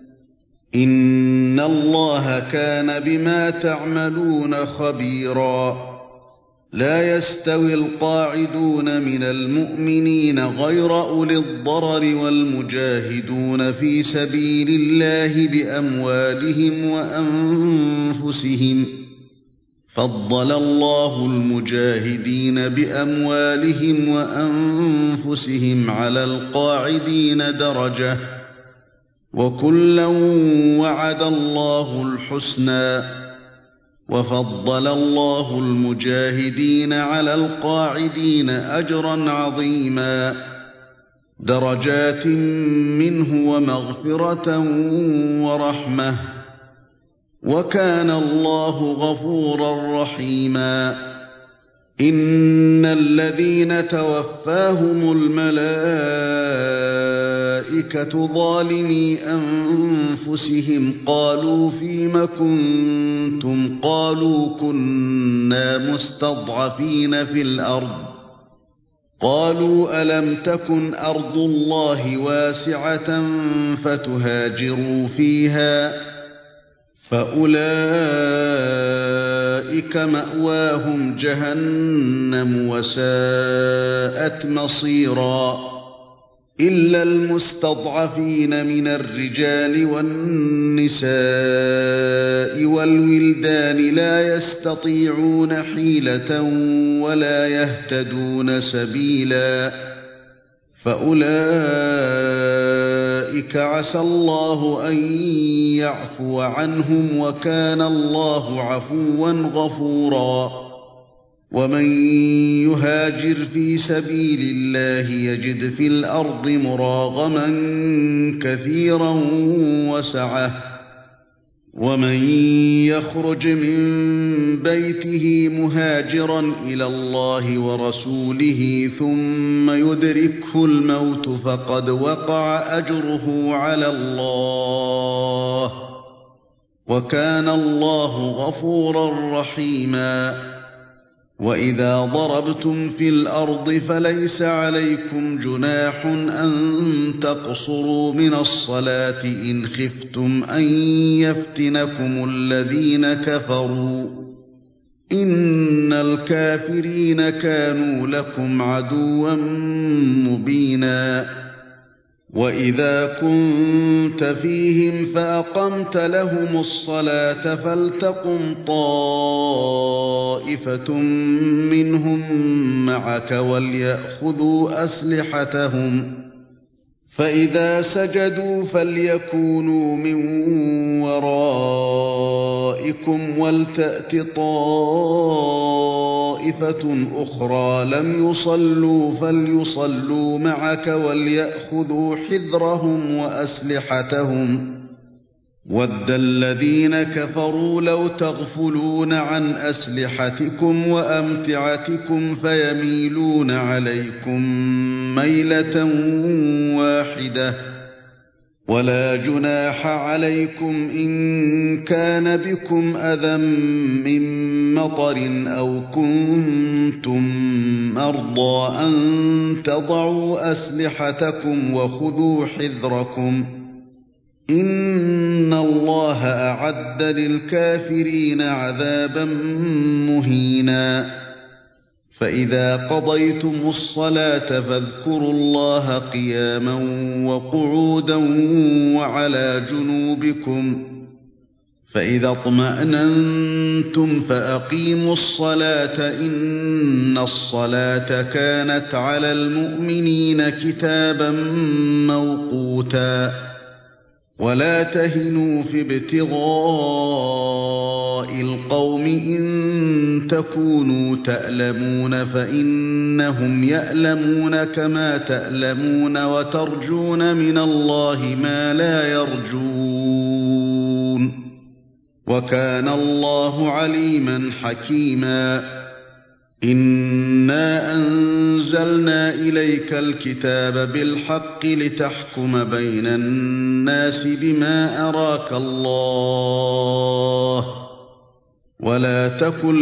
إن الله كان بما تعملون خبيرا. لا يستوي القاعدون من المؤمنين غير أولي الضرر والمجاهدون في سبيل الله بأموالهم وأنفسهم، فضل الله المجاهدين بأموالهم وأنفسهم على القاعدين درجة، وكلا وعد الله الحسنى، وفضل الله المجاهدين على القاعدين أجرا عظيما، درجات منه ومغفرة ورحمة، وكان الله غفورا رحيما. إن الذين توفاهم الملائكة ظالمي أنفسهم قالوا فيم كنتم قالوا كنا مستضعفين في الأرض قالوا ألم تكن أرض الله واسعة فتهاجروا فيها فأولئك مأواهم جهنم وساءت مصيرا. إلا المستضعفين من الرجال والنساء والولدان لا يستطيعون حيلة ولا يهتدون سبيلا، فأولئك عسى الله أن يعفو عنهم وكان الله عفوا غفورا. ومن يهاجر في سبيل الله يجد في الأرض مراغما كثيرا وسعة، ومن يخرج من بيته مهاجرا إلى الله ورسوله ثم يدركه الموت فقد وقع أجره على الله، وكان الله غفورا رحيما. وإذا ضربتم في الأرض فليس عليكم جناح أن تقصروا من الصلاة إن خفتم أن يفتنكم الذين كفروا إن الكافرين كانوا لكم عدوا مبينا. وإذا كنت فيهم فأقمت لهم الصلاة فلتقم طائفة منهم معك وليأخذوا أسلحتهم، فإذا سجدوا فليكونوا من ورائكم ولتأت طائفة أخرى لم يصلوا فليصلوا معك وليأخذوا حذرهم وأسلحتهم، وَدَّ الَّذِينَ كَفَرُوا لَوْ تَغْفُلُونَ عَنْ أَسْلِحَتِكُمْ وَأَمْتِعَتِكُمْ فَيَمِيلُونَ عَلَيْكُمْ مَيْلَةً وَاحِدَةً وَلَا جُنَاحَ عَلَيْكُمْ إِن كَانَ بِكُمْ أَذًى مِّن مَّطَرٍ أَوْ كُنتُم مَّرْضَىٰ أَن تَضَعُوا أَسْلِحَتَكُمْ وَخُذُوا حِذْرَكُمْ إِنَّ اللَّهَ أَعَدَّ لِلْكَافِرِينَ عَذَابًا مُّهِينًا فَإِذَا قَضَيْتُمُ الصَّلَاةَ فاذكروا اللَّهَ قِيَامًا وَقُعُودًا وَعَلَى جُنُوبِكُمْ فَإِذَا اطْمَأْنَنتُمْ فَأَقِيمُوا الصَّلَاةَ إِنَّ الصَّلَاةَ كَانَتْ عَلَى الْمُؤْمِنِينَ كِتَابًا مَّوْقُوتًا وَلَا تَهِنُوا فِي ابْتِغَاءِ الْقَوْمِ إِن تَكُونُوا تَأْلَمُونَ فَإِنَّهُمْ يَأْلَمُونَ كَمَا تَأْلَمُونَ وَتَرْجُونَ مِنَ اللَّهِ مَا لَا يَرْجُونَ وَكَانَ اللَّهُ عَلِيمًا حَكِيمًا إِنَّا أَنزَلْنَا إِلَيْكَ الْكِتَابَ بِالْحَقِّ لِتَحْكُمَ بَيْنَ النَّاسِ بِمَا أَرَاكَ اللَّهُ وَلَا تَكُن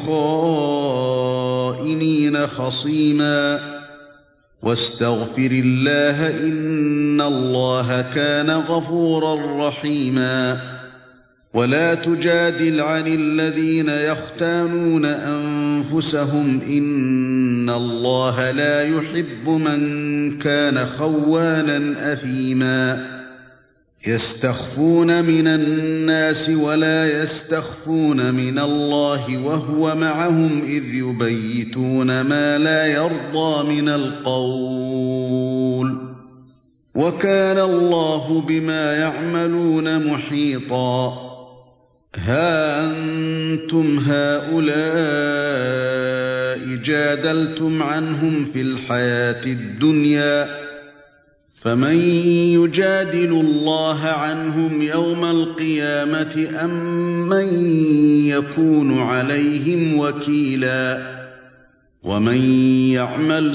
لِّلْخَائِنِينَ خَصِيمًا وَاسْتَغْفِرِ اللَّهَ إِنَّ اللَّهَ كَانَ غَفُورًا رَّحِيمًا وَلَا تُجَادِلْ عَنِ الَّذِينَ يَخْتَانُونَ أَنفُسَهُمْ إِنَّ اللَّهَ لَا يُحِبُّ مَن كَانَ خَوَّانًا أَثِيمًا يَسْتَخْفُونَ مِنَ النَّاسِ وَلَا يَسْتَخْفُونَ مِنَ اللَّهِ وَهُوَ مَعَهُمْ إِذْ يُبَيِّتُونَ مَا لَا يَرْضَىٰ مِنَ الْقَوْلِ وَكَانَ اللَّهُ بِمَا يَعْمَلُونَ مُحِيطًا ها أنتم هؤلاء جادلتم عنهم في الحياة الدنيا فمن يجادل الله عنهم يوم القيامة أم من يكون عليهم وكيلا ومن يعمل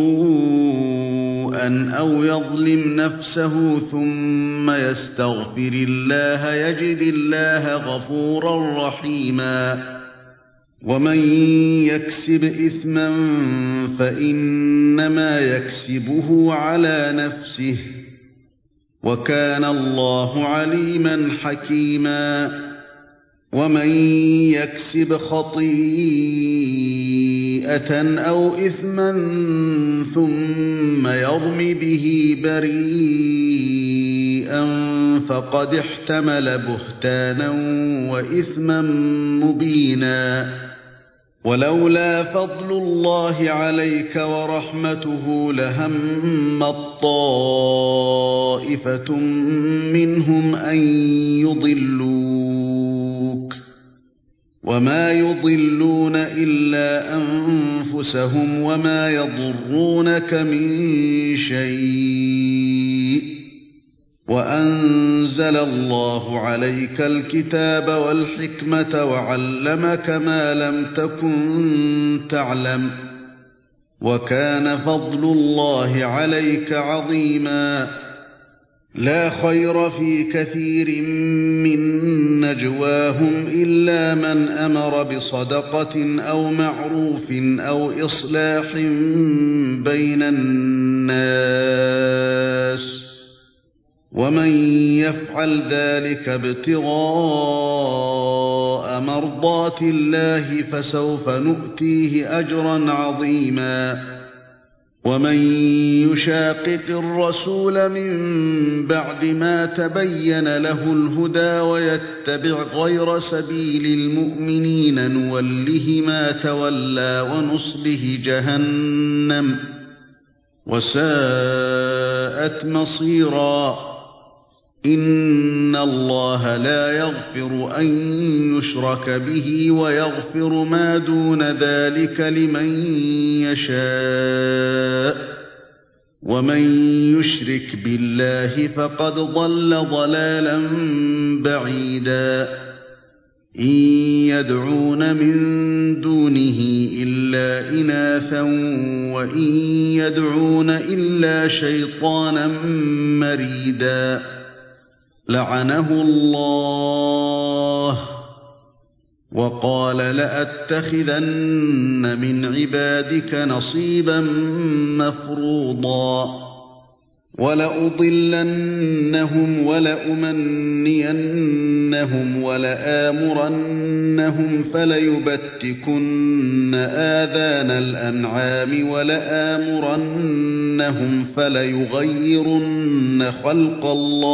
سوءا أو يظلم نفسه ثم يستغفر الله يجد الله غفورا رحيما ومن يكسب إثما فإنما يكسبه على نفسه وكان الله عليما حكيما ومن يكسب خطيئة أو إثما ثم يرم به بريئا فقد احتمل بهتانا وإثما مبينا ولولا فضل الله عليك ورحمته لهمت طائفة منهم أن يضلوك وما يضلون إلا أنفسهم وما يضرونك من شيء وأنزل الله عليك الكتاب والحكمة وعلمك ما لم تكن تعلم وكان فضل الله عليك عظيما لا خير في كثير من نجواهم إلا من أمر بصدقة أو معروف أو إصلاح بين الناس ومن يفعل ذلك ابتغاء مرضات الله فسوف نؤتيه أجرا عظيما ومن يشاقق الرسول من بعد ما تبين له الهدى ويتبع غير سبيل المؤمنين نوله ما تولى ونصله جهنم وساءت مصيرا إن الله لا يغفر أن يشرك به ويغفر ما دون ذلك لمن يشاء ومن يشرك بالله فقد ضل ضلالا بعيدا إن يدعون من دونه إلا إناثا وإن يدعون إلا شيطانا مريدا لعنه الله وقال لأتخذن من عبادك نصيبا مفروضا ولأضلنهم ولأمنينهم ولآمرنهم فليبتكن آذان الأنعام ولآمرنهم فليغيرن خلق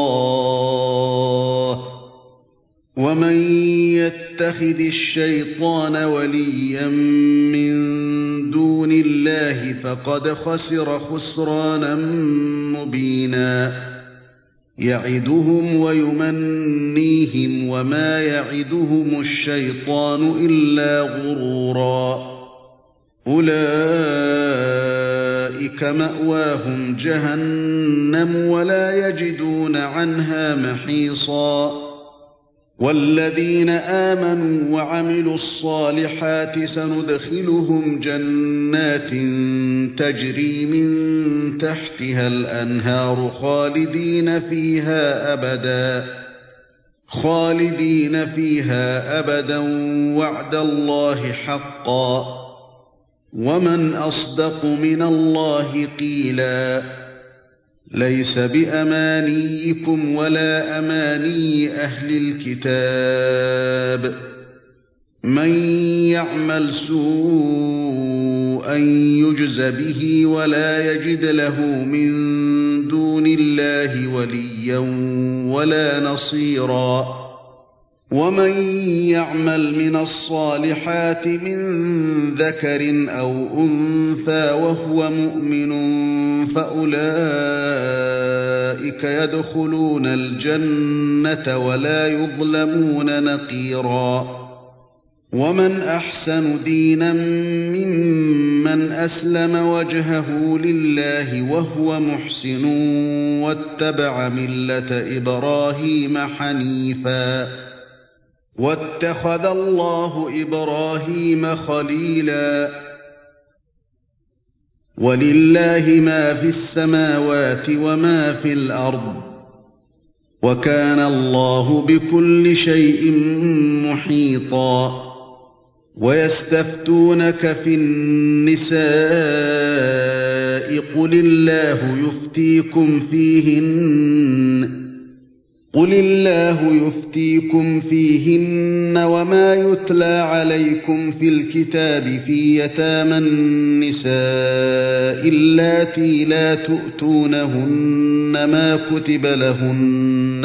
الله ومن يتخذ الشيطان وليا من دون الله فقد خسر خسرانا مبينا يعدهم ويمنيهم وما يعدهم الشيطان إلا غرورا أولئك مأواهم جهنم ولا يجدون عنها محيصا والذين آمنوا وعملوا الصالحات سندخلهم جنات تجري من تحتها الأنهار خالدين فيها أبدا خالدين فيها أبدا وعد الله حقا ومن أصدق من الله قيلا ليس بأمانيكم ولا أماني أهل الكتاب من يعمل سوءا يجز به ولا يجد له من دون الله وليا ولا نصيرا ومن يعمل من الصالحات من ذكر أو أنثى وهو مؤمن فأولئك يدخلون الجنة ولا يظلمون نقيرا ومن أحسن دينا ممن أسلم وجهه لله وهو محسن واتبع ملة إبراهيم حنيفا واتخذ الله إبراهيم خليلا ولله ما في السماوات وما في الأرض وكان الله بكل شيء محيطا ويستفتونك في النساء قل الله يفتيكم فيهن قل الله يفتيكم فيهن وما يتلى عليكم في الكتاب في يتامى النساء اللاتي لا تؤتونهن ما كتب لهن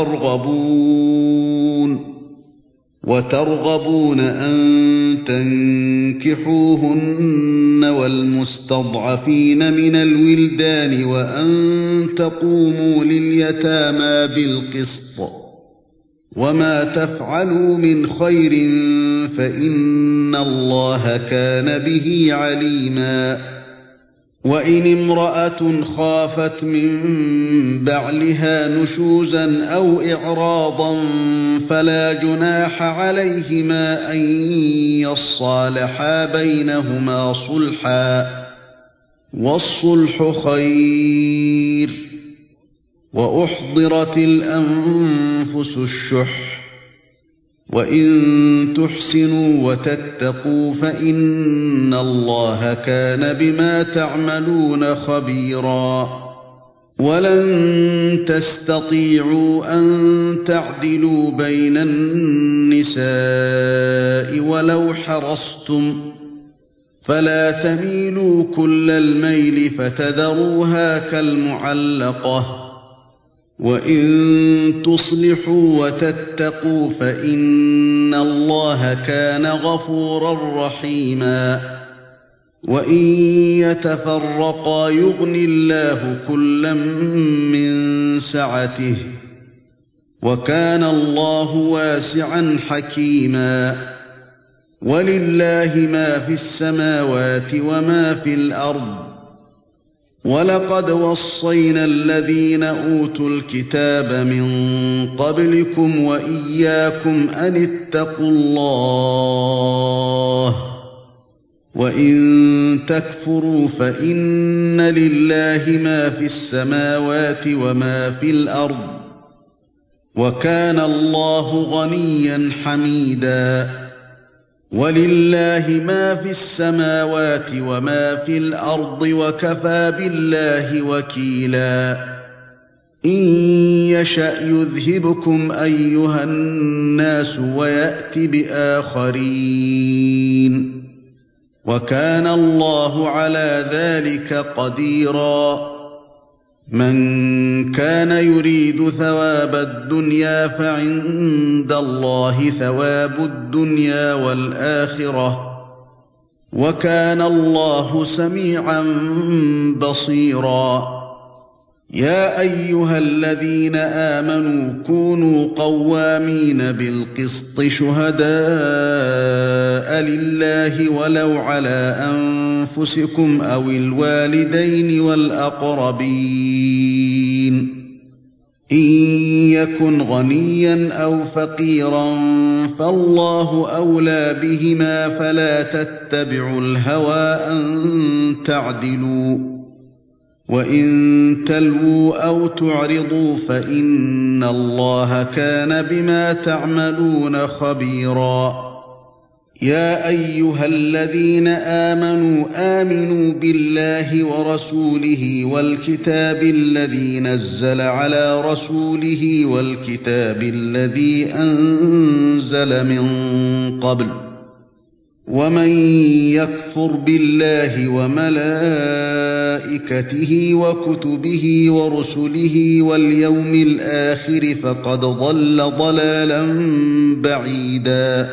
وترغبون وترغبون أن تنكحوهن والمستضعفين من الولدان وأن تقوموا لليتامى بالقسط وما تفعلوا من خير فإن الله كان به عليما وإن امرأة خافت من بعلها نشوزا أو إعراضا فلا جناح عليهما أن يصالحا بينهما صلحا والصلح خير وأحضرت الأنفس الشح وإن تحسنوا وتتقوا فإن الله كان بما تعملون خبيرا ولن تستطيعوا أن تعدلوا بين النساء ولو حرصتم فلا تميلوا كل الميل فتذروها كالمعلقة وإن تصلحوا وتتقوا فإن الله كان غفورا رحيما وإن يتفرقا يغن الله كلا من سعته وكان الله واسعا حكيما ولله ما في السماوات وما في الأرض ولقد وصينا الذين أوتوا الكتاب من قبلكم وإياكم أن اتقوا الله وإن تكفروا فإن لله ما في السماوات وما في الأرض وكان الله غنيا حميدا ولله ما في السماوات وما في الأرض وكفى بالله وكيلا إن يشأ يذهبكم أيها الناس ويأت بآخرين وكان الله على ذلك قديرا من كان يريد ثواب الدنيا فعند الله ثواب الدنيا والآخرة وكان الله سميعا بصيرا يا أيها الذين آمنوا كونوا قوامين بالقسط شهداء لله ولو على أنفسكم أو الوالدين والأقربين إن يكن غنيا أو فقيرا فالله أولى بهما فلا تتبعوا الهوى أن تعدلوا وإن تلووا أو تعرضوا فإن الله كان بما تعملون خبيرا يا أيها الذين آمنوا آمنوا بالله ورسوله والكتاب الذي نزل على رسوله والكتاب الذي أنزل من قبل ومن يكفر بالله وملائكته وكتبه ورسله واليوم الآخر فقد ضل ضلالا بعيدا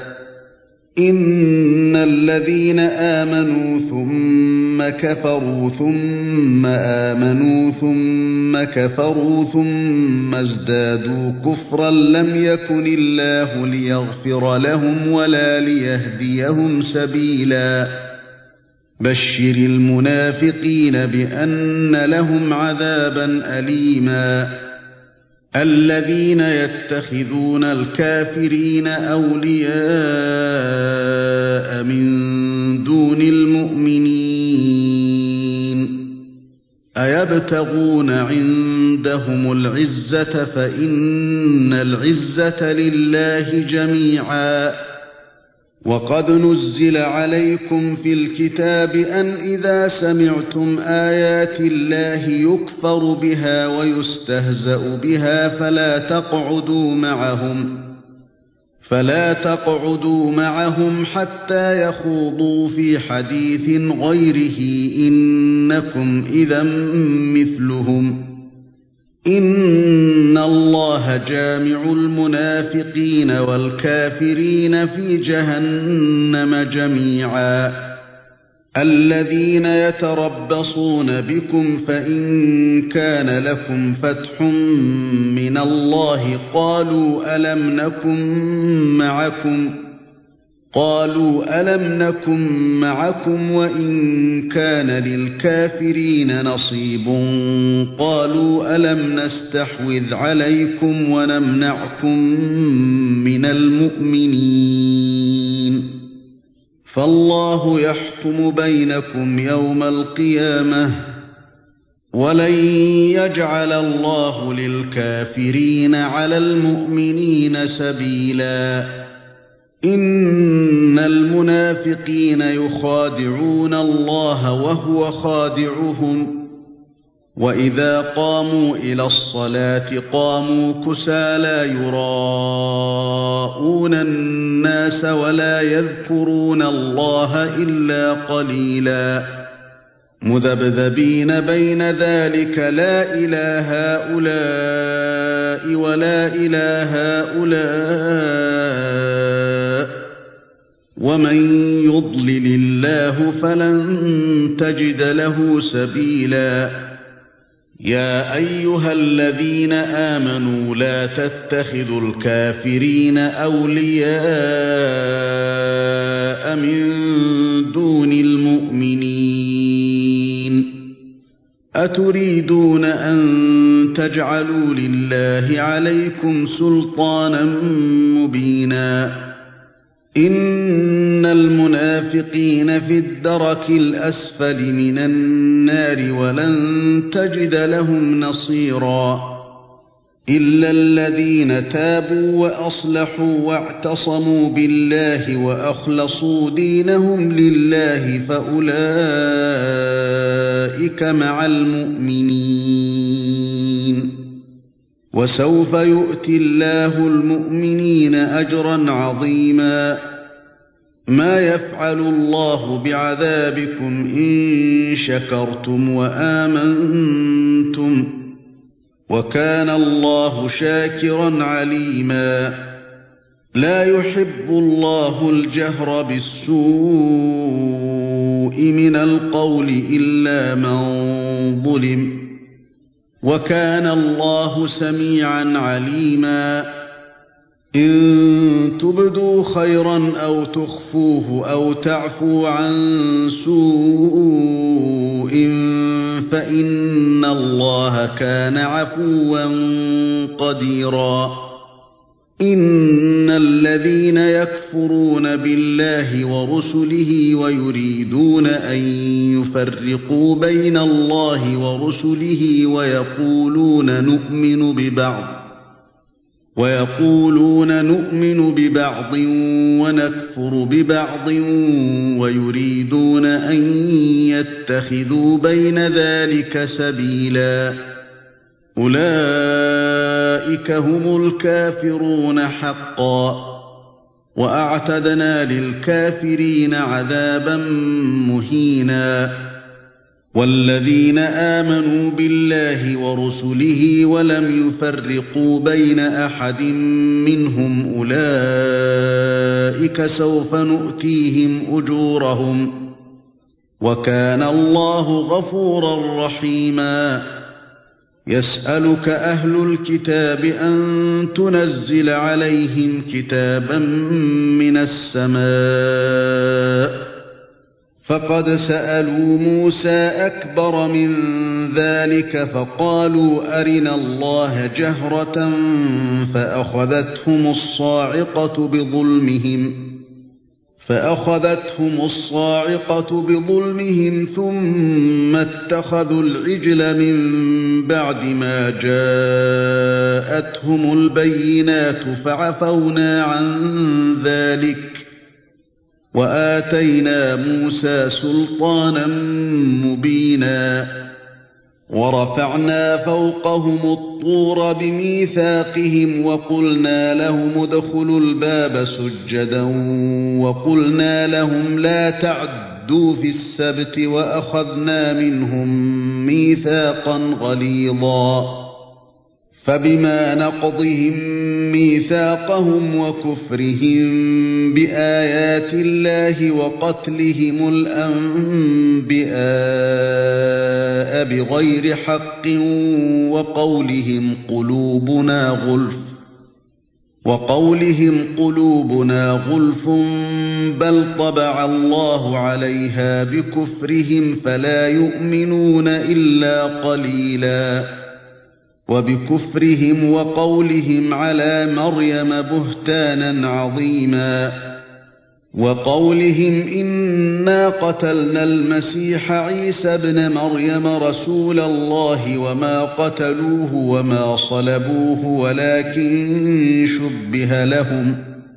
إن الذين آمنوا ثم كفروا ثم آمنوا ثم كفروا ثم ازدادوا كفرا لم يكن الله ليغفر لهم ولا ليهديهم سبيلا بشر المنافقين بأن لهم عذابا أليما الذين يتخذون الكافرين أولياء من دون المؤمنين أيبتغون عندهم العزة فإن العزة لله جميعا وقد نزل عليكم في الكتاب أن إذا سمعتم آيات الله يكفر بها ويستهزأ بها فلا تقعدوا معهم فلا تقعدوا معهم حتى يخوضوا في حديث غيره إنكم إذا مثلهم إن الله جامع المنافقين والكافرين في جهنم جميعا الذين يتربصون بكم فإن كان لكم فتح من الله قالوا ألم نكن معكم قالوا ألم نكن معكم وإن كان للكافرين نصيب قالوا ألم نستحوذ عليكم ونمنعكم من المؤمنين فالله يحكم بينكم يوم القيامة ولن يجعل الله للكافرين على المؤمنين سبيلا إن المنافقين يخادعون الله وهو خادعهم وإذا قاموا إلى الصلاة قاموا كسالى يراءون الناس ولا يذكرون الله إلا قليلا مذبذبين بين ذلك لا إله هؤلاء ولا إله هؤلاء ومن يضلل الله فلن تجد له سبيلا يا أيها الذين آمنوا لا تتخذوا الكافرين أولياء من دون المؤمنين أتريدون أن تجعلوا لله عليكم سلطانا مبينا إن المنافقين في الدرك الأسفل من النار ولن تجد لهم نصيرا إلا الذين تابوا وأصلحوا واعتصموا بالله وأخلصوا دينهم لله فأولئك مع المؤمنين وسوف يؤتي الله المؤمنين أجرا عظيما ما يفعل الله بعذابكم إن شكرتم وآمنتم وكان الله شاكرا عليما لا يحب الله الجهر بالسوء من القول إلا من ظلم وكان الله سميعا عليما إن تبدوا خيرا أو تخفوه أو تعفوا عن سوء فإن الله كان عفوا قديرا إن الذين يكفرون بالله ورسله ويريدون أن يفرقوا بين الله ورسله ويقولون نؤمن ببعض ويقولون نؤمن ببعض ونكفر ببعض ويريدون أن يتخذوا بين ذلك سبيلا أولئك هم الكافرون حقا وأعتدنا للكافرين عذابا مهينا والذين آمنوا بالله ورسله ولم يفرقوا بين أحد منهم أولئك سوف نؤتيهم أجورهم وكان الله غفورا رحيما يسألك أهل الكتاب أن تنزل عليهم كتابا من السماء فقد سألوا موسى أكبر من ذلك فقالوا أرنا الله جهرة فأخذتهم الصاعقة بظلمهم فأخذتهم الصاعقة بظلمهم ثم اتخذوا العجل من بعد ما جاءتهم البينات فعفونا عن ذلك وآتينا موسى سلطانا مبينا ورفعنا فوقهم الطور بميثاقهم وقلنا لهم ادخلوا الباب سجدا وقلنا لهم لا تعدوا في السبت وأخذنا منهم ميثاقا غليظا فبما نقضهم ميثاقهم وكفرهم بآيات الله وقتلهم الأنبياء بغير حق وقولهم قلوبنا غلف وقولهم قلوبنا غلف بل طبع الله عليها بكفرهم فلا يؤمنون إلا قليلا وبكفرهم وقولهم على مريم بهتانا عظيما وقولهم إنا قتلنا المسيح عيسى ابن مريم رسول الله وما قتلوه وما صلبوه ولكن شبه لهم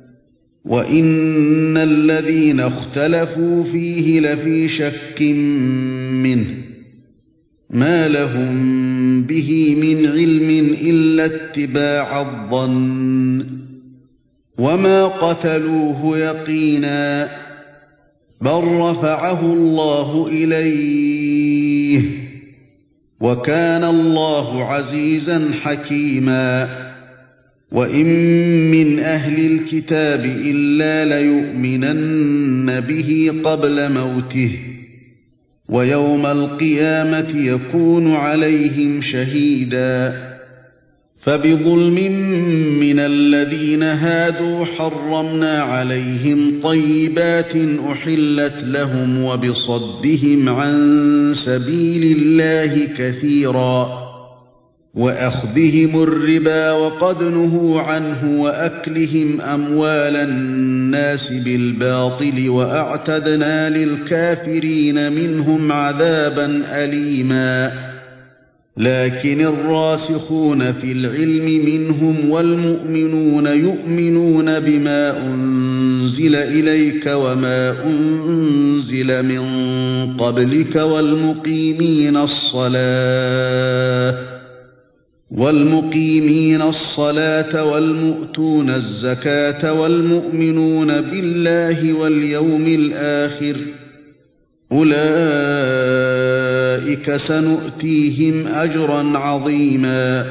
وإن الذين اختلفوا فيه لفي شك منه ما لهم به من علم إلا اتباع الظن وما قتلوه يقينا بل رفعه الله إليه وكان الله عزيزا حكيما وإن من أهل الكتاب إلا ليؤمنن به قبل موته ويوم القيامة يكون عليهم شهيدا فبظلم من الذين هادوا حرمنا عليهم طيبات أحلت لهم وبصدهم عن سبيل الله كثيرا وأخذهم الربا وقد نهوا عنه وأكلهم أموال الناس بالباطل وأعتدنا للكافرين منهم عذابا أليما لكن الراسخون في العلم منهم والمؤمنون يؤمنون بما أنزل إليك وما أنزل من قبلك والمقيمين الصلاة والمقيمين الصلاة والمؤتون الزكاة والمؤمنون بالله واليوم الآخر أولئك سنؤتيهم أجرا عظيما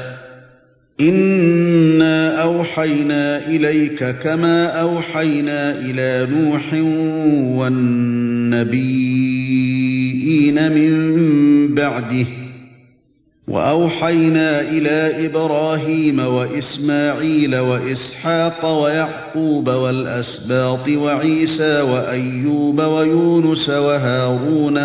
إنا أوحينا إليك كما أوحينا إلى نوح والنبيين من بعده وأوحينا إلى إبراهيم وإسماعيل وإسحاق ويعقوب والأسباط وعيسى وأيوب ويونس وهارون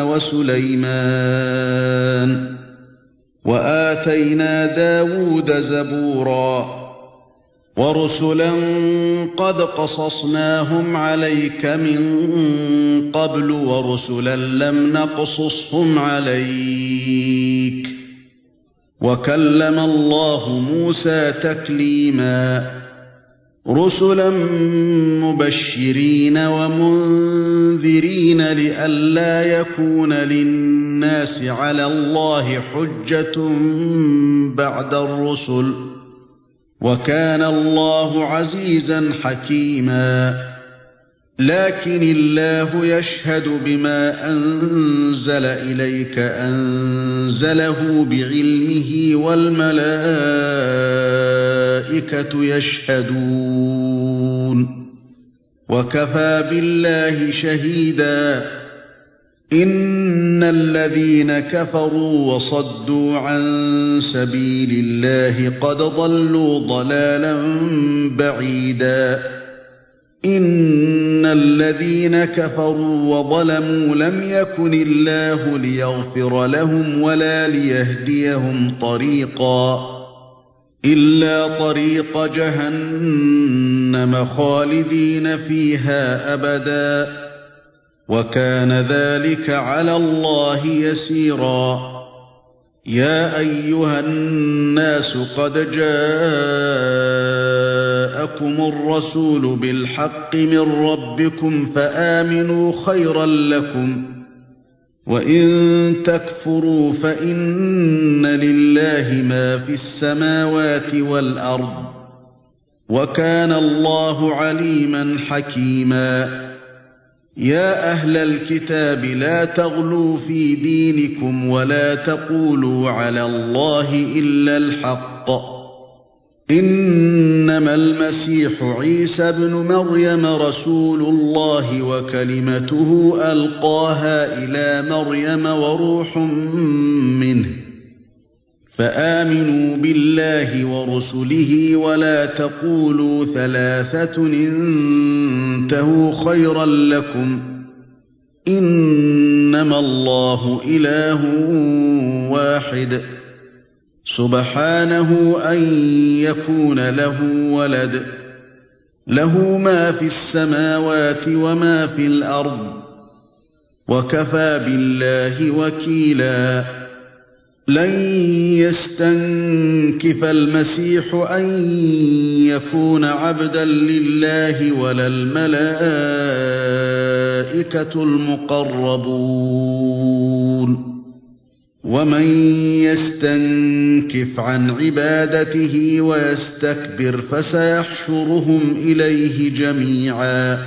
وسليمان وآتينا داود زبورا ورسلا قد قصصناهم عليك من قبل ورسلا لم نقصصهم عليك وكلم الله موسى تكليما رسلا مبشرين ومنذرين لئلا يكون للناس على الله حجة بعد الرسل وكان الله عزيزا حكيما لكن الله يشهد بما أنزل إليك أنزله بعلمه والملائكة يشهدون وكفى بالله شهيدا إن الذين كفروا وصدوا عن سبيل الله قد ضلوا ضلالا بعيدا إن الذين كفروا وظلموا لم يكن الله ليغفر لهم ولا ليهديهم طريقا إلا طريق جهنم خالدين فيها أبدا وكان ذلك على الله يسيرا يا أيها الناس قد جاءكم الرسول بالحق من ربكم فآمنوا خيرا لكم وإن تكفروا فإن لله ما في السماوات والأرض وكان الله عليما حكيما يا أهل الكتاب لا تغلوا في دينكم ولا تقولوا على الله إلا الحق إنما المسيح عيسى ابن مريم رسول الله وكلمته ألقاها إلى مريم وروح منه فآمنوا بالله ورسله ولا تقولوا ثلاثة انتهوا خيرا لكم إنما الله إله واحد سبحانه أن يكون له ولد له ما في السماوات وما في الأرض وكفى بالله وكيلا لن يستنكف المسيح أن يكون عبدا لله ولا الملائكة المقربون ومن يستنكف عن عبادته ويستكبر فسيحشرهم إليه جميعا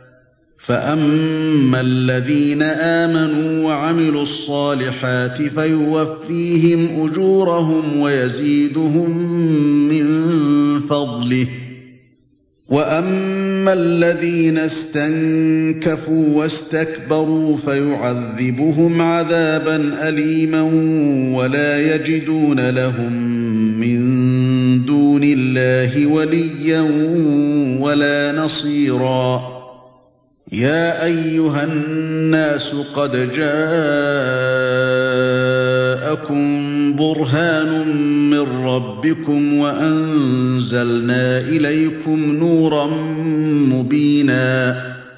فأما الذين آمنوا وعملوا الصالحات فيوفيهم أجورهم ويزيدهم من فضله وأما الذين استنكفوا واستكبروا فيعذبهم عذابا أليما ولا يجدون لهم من دون الله وليا ولا نصيرا يا أيها الناس قد جاءكم برهان من ربكم وأنزلنا إليكم نورا مبينا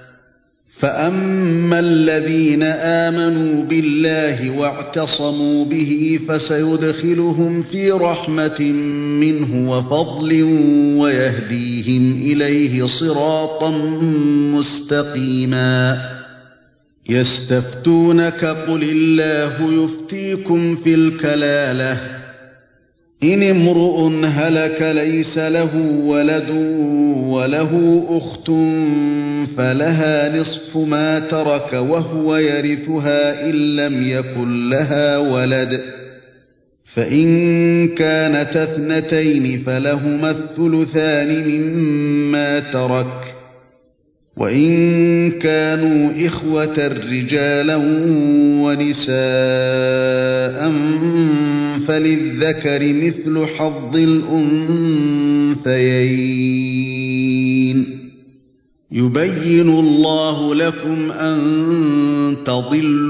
فأما الذين آمنوا بالله واعتصموا به فسيدخلهم في رحمة منه وفضل ويهديهم إليه صراطا مستقيما يستفتونك قل الله يفتيكم في الكلالة إن امرؤ هلك ليس له ولد وله أخت فلها نصف ما ترك وهو يرثها إن لم يكن لها ولد فإن كانت اثنتين فلهما الثلثان مما ترك وإن كانوا إخوة رجالا ونساء فللذكر مثل حظ الأنثيين يبين الله لكم أن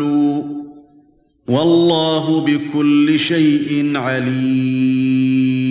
تضلوا والله بكل شيء عليم